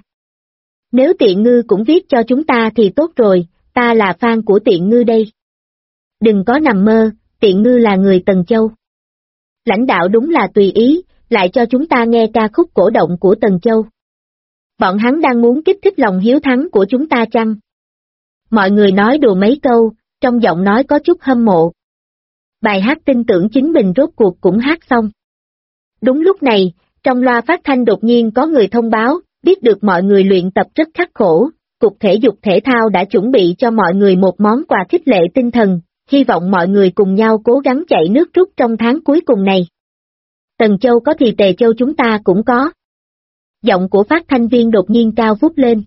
Nếu Tiện Ngư cũng viết cho chúng ta thì tốt rồi, ta là fan của Tiện Ngư đây. Đừng có nằm mơ, Tiện Ngư là người Tần Châu. Lãnh đạo đúng là tùy ý, lại cho chúng ta nghe ca khúc cổ động của Tần Châu. Bọn hắn đang muốn kích thích lòng hiếu thắng của chúng ta chăng? Mọi người nói đùa mấy câu, trong giọng nói có chút hâm mộ. Bài hát tin tưởng chính mình rốt cuộc cũng hát xong. Đúng lúc này, trong loa phát thanh đột nhiên có người thông báo, biết được mọi người luyện tập rất khắc khổ, Cục Thể dục Thể thao đã chuẩn bị cho mọi người một món quà khích lệ tinh thần, hy vọng mọi người cùng nhau cố gắng chạy nước rút trong tháng cuối cùng này. Tần Châu có thì Tề Châu chúng ta cũng có. Giọng của phát thanh viên đột nhiên cao vút lên.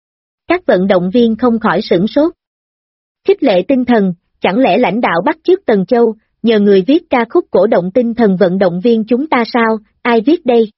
Các vận động viên không khỏi sửng sốt. Khích lệ tinh thần, chẳng lẽ lãnh đạo bắt chước Tần Châu, nhờ người viết ca khúc cổ động tinh thần vận động viên chúng ta sao, ai viết đây?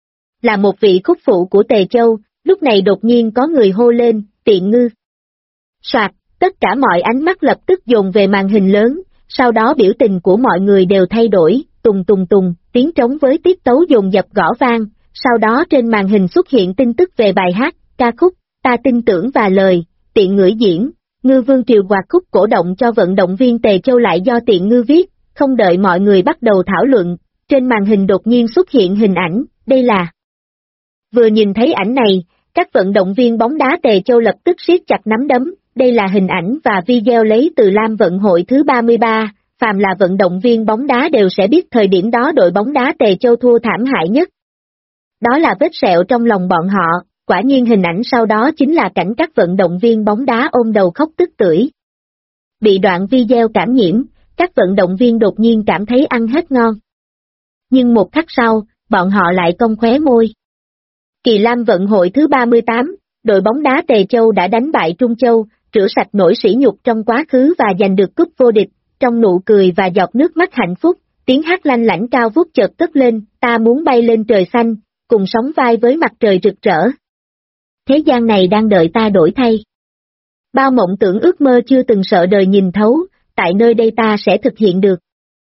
Là một vị khúc phụ của Tề Châu, lúc này đột nhiên có người hô lên, Tiện Ngư. Soạt, tất cả mọi ánh mắt lập tức dồn về màn hình lớn, sau đó biểu tình của mọi người đều thay đổi, tùng tùng tùng, tiếng trống với tiết tấu dồn dập gõ vang, sau đó trên màn hình xuất hiện tin tức về bài hát, ca khúc, ta tin tưởng và lời, Tiện Ngữ diễn, Ngư Vương Triều quạt khúc cổ động cho vận động viên Tề Châu lại do Tiện Ngư viết, không đợi mọi người bắt đầu thảo luận, trên màn hình đột nhiên xuất hiện hình ảnh, đây là. Vừa nhìn thấy ảnh này, các vận động viên bóng đá Tề Châu lập tức siết chặt nắm đấm, đây là hình ảnh và video lấy từ Lam Vận Hội thứ 33, phàm là vận động viên bóng đá đều sẽ biết thời điểm đó đội bóng đá Tề Châu thua thảm hại nhất. Đó là vết sẹo trong lòng bọn họ, quả nhiên hình ảnh sau đó chính là cảnh các vận động viên bóng đá ôm đầu khóc tức tưởi. Bị đoạn video cảm nhiễm, các vận động viên đột nhiên cảm thấy ăn hết ngon. Nhưng một khắc sau, bọn họ lại cong khóe môi. Kỳ Lam Vận Hội thứ 38, đội bóng đá Tề Châu đã đánh bại Trung Châu, rửa sạch nỗi sỉ nhục trong quá khứ và giành được cúp vô địch, trong nụ cười và giọt nước mắt hạnh phúc, tiếng hát lanh lảnh cao vút chợt cất lên, ta muốn bay lên trời xanh, cùng sóng vai với mặt trời rực rỡ. Thế gian này đang đợi ta đổi thay. Bao mộng tưởng ước mơ chưa từng sợ đời nhìn thấu, tại nơi đây ta sẽ thực hiện được.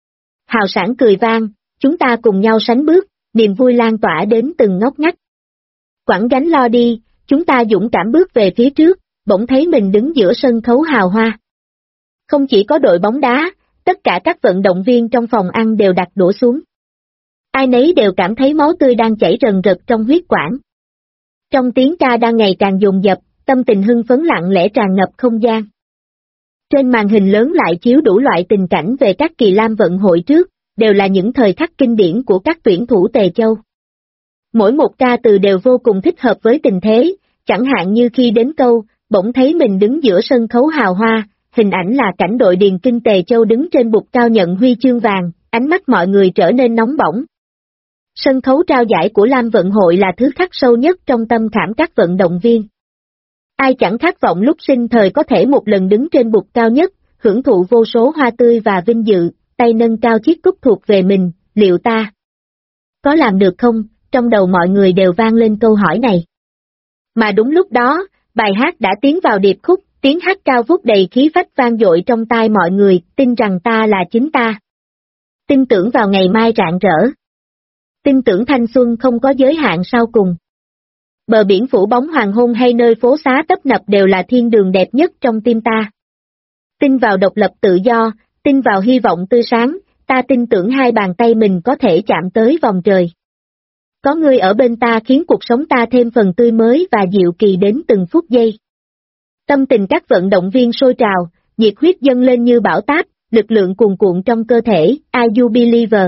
Hào sảng cười vang, chúng ta cùng nhau sánh bước, niềm vui lan tỏa đến từng ngóc ngách. Quẳng gánh lo đi, Chúng ta dũng cảm bước về phía trước, bỗng thấy mình đứng giữa sân khấu hào hoa. Không chỉ có đội bóng đá, tất cả các vận động viên trong phòng ăn đều đặt đũa xuống. Ai nấy đều cảm thấy máu tươi đang chảy rần rật trong huyết quản. Trong tiếng ca đang ngày càng dồn dập, tâm tình hưng phấn lặng lẽ tràn ngập không gian. Trên màn hình lớn lại chiếu đủ loại tình cảnh về các kỳ Lam vận hội trước, đều là những thời khắc kinh điển của các tuyển thủ Tề Châu. Mỗi một ca từ đều vô cùng thích hợp với tình thế, chẳng hạn như khi đến câu, bỗng thấy mình đứng giữa sân khấu hào hoa, hình ảnh là cảnh đội điền kinh Tề Châu đứng trên bục cao nhận huy chương vàng, ánh mắt mọi người trở nên nóng bỏng. Sân khấu trao giải của Lam vận hội là thứ khắc sâu nhất trong tâm khảm các vận động viên. Ai chẳng khát vọng lúc sinh thời có thể một lần đứng trên bục cao nhất, hưởng thụ vô số hoa tươi và vinh dự, tay nâng cao chiếc cúp thuộc về mình, liệu ta có làm được không? Trong đầu mọi người đều vang lên câu hỏi này. Mà đúng lúc đó, bài hát đã tiến vào điệp khúc, tiếng hát cao vút đầy khí phách vang dội trong tai mọi người, tin rằng ta là chính ta. Tin tưởng vào ngày mai rạng rỡ. Tin tưởng thanh xuân không có giới hạn sau cùng. Bờ biển phủ bóng hoàng hôn hay nơi phố xá tấp nập đều là thiên đường đẹp nhất trong tim ta. Tin vào độc lập tự do, tin vào hy vọng tươi sáng, ta tin tưởng hai bàn tay mình có thể chạm tới vòng trời. Có người ở bên ta khiến cuộc sống ta thêm phần tươi mới và dịu kỳ đến từng phút giây. Tâm tình các vận động viên sôi trào, nhiệt huyết dâng lên như bão táp, lực lượng cuồn cuộn trong cơ thể, I you believer.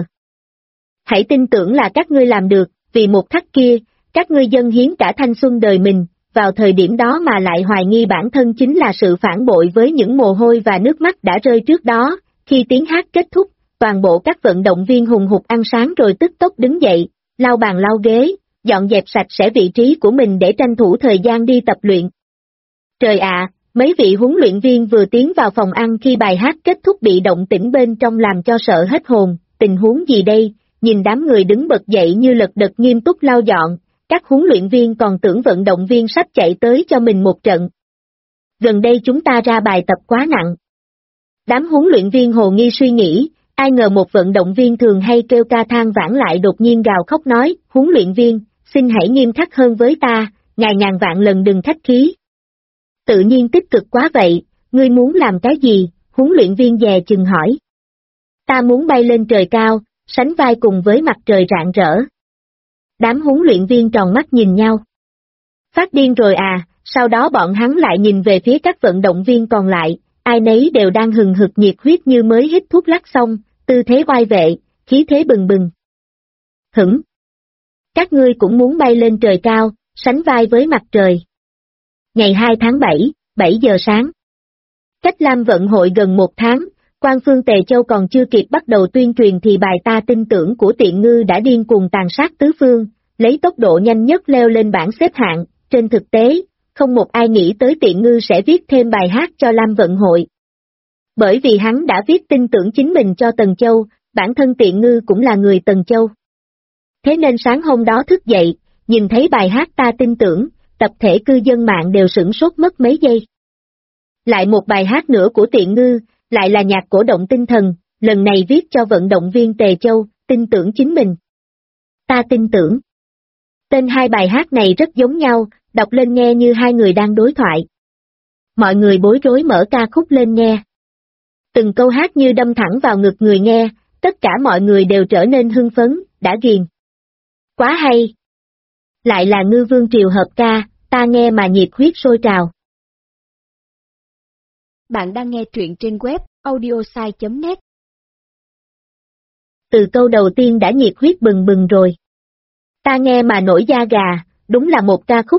Hãy tin tưởng là các ngươi làm được, vì một khắc kia, các ngươi dâng hiến cả thanh xuân đời mình, vào thời điểm đó mà lại hoài nghi bản thân chính là sự phản bội với những mồ hôi và nước mắt đã rơi trước đó, khi tiếng hát kết thúc, toàn bộ các vận động viên hùng hục ăn sáng rồi tức tốc đứng dậy, lau bàn lau ghế, dọn dẹp sạch sẽ vị trí của mình để tranh thủ thời gian đi tập luyện. Trời ạ, mấy vị huấn luyện viên vừa tiến vào phòng ăn khi bài hát kết thúc bị động tĩnh bên trong làm cho sợ hết hồn, tình huống gì đây, nhìn đám người đứng bật dậy như lật đật nghiêm túc lau dọn, các huấn luyện viên còn tưởng vận động viên sắp chạy tới cho mình một trận. Gần đây chúng ta ra bài tập quá nặng. Đám huấn luyện viên hồ nghi suy nghĩ, ai ngờ một vận động viên thường hay kêu ca than vãn lại đột nhiên gào khóc nói, huấn luyện viên, xin hãy nghiêm khắc hơn với ta, ngài ngàn vạn lần đừng khách khí. Tự nhiên tích cực quá vậy, ngươi muốn làm cái gì, huấn luyện viên dè chừng hỏi. Ta muốn bay lên trời cao, sánh vai cùng với mặt trời rạng rỡ. Đám huấn luyện viên tròn mắt nhìn nhau. Phát điên rồi à, sau đó bọn hắn lại nhìn về phía các vận động viên còn lại, ai nấy đều đang hừng hực nhiệt huyết như mới hít thuốc lắc xong, tư thế oai vệ, khí thế bừng bừng. Các ngươi cũng muốn bay lên trời cao, sánh vai với mặt trời. Ngày 2 tháng 7, 7 giờ sáng. Cách Lam vận hội gần 1 tháng, Quan phương Tề Châu còn chưa kịp bắt đầu tuyên truyền thì bài ta tin tưởng của Tiện Ngư đã điên cuồng tàn sát tứ phương, lấy tốc độ nhanh nhất leo lên bảng xếp hạng, trên thực tế, không một ai nghĩ tới Tiện Ngư sẽ viết thêm bài hát cho Lam vận hội. Bởi vì hắn đã viết tin tưởng chính mình cho Tần Châu, bản thân Tiện Ngư cũng là người Tần Châu. Thế nên sáng hôm đó thức dậy, nhìn thấy bài hát ta tin tưởng, tập thể cư dân mạng đều sửng sốt mất mấy giây. Lại một bài hát nữa của Tiện Ngư, lại là nhạc cổ động tinh thần, lần này viết cho vận động viên Tề Châu, tin tưởng chính mình. Ta tin tưởng. Tên hai bài hát này rất giống nhau, đọc lên nghe như hai người đang đối thoại. Mọi người bối rối mở ca khúc lên nghe. Từng câu hát như đâm thẳng vào ngực người nghe, tất cả mọi người đều trở nên hưng phấn, đã ghiền. Quá hay! Lại là Ngư Vương Triều hợp ca, ta nghe mà nhiệt huyết sôi trào. Bạn đang nghe truyện trên web audiosai.net. Từ câu đầu tiên đã nhiệt huyết bừng bừng rồi. Ta nghe mà nổi da gà, đúng là một ca khúc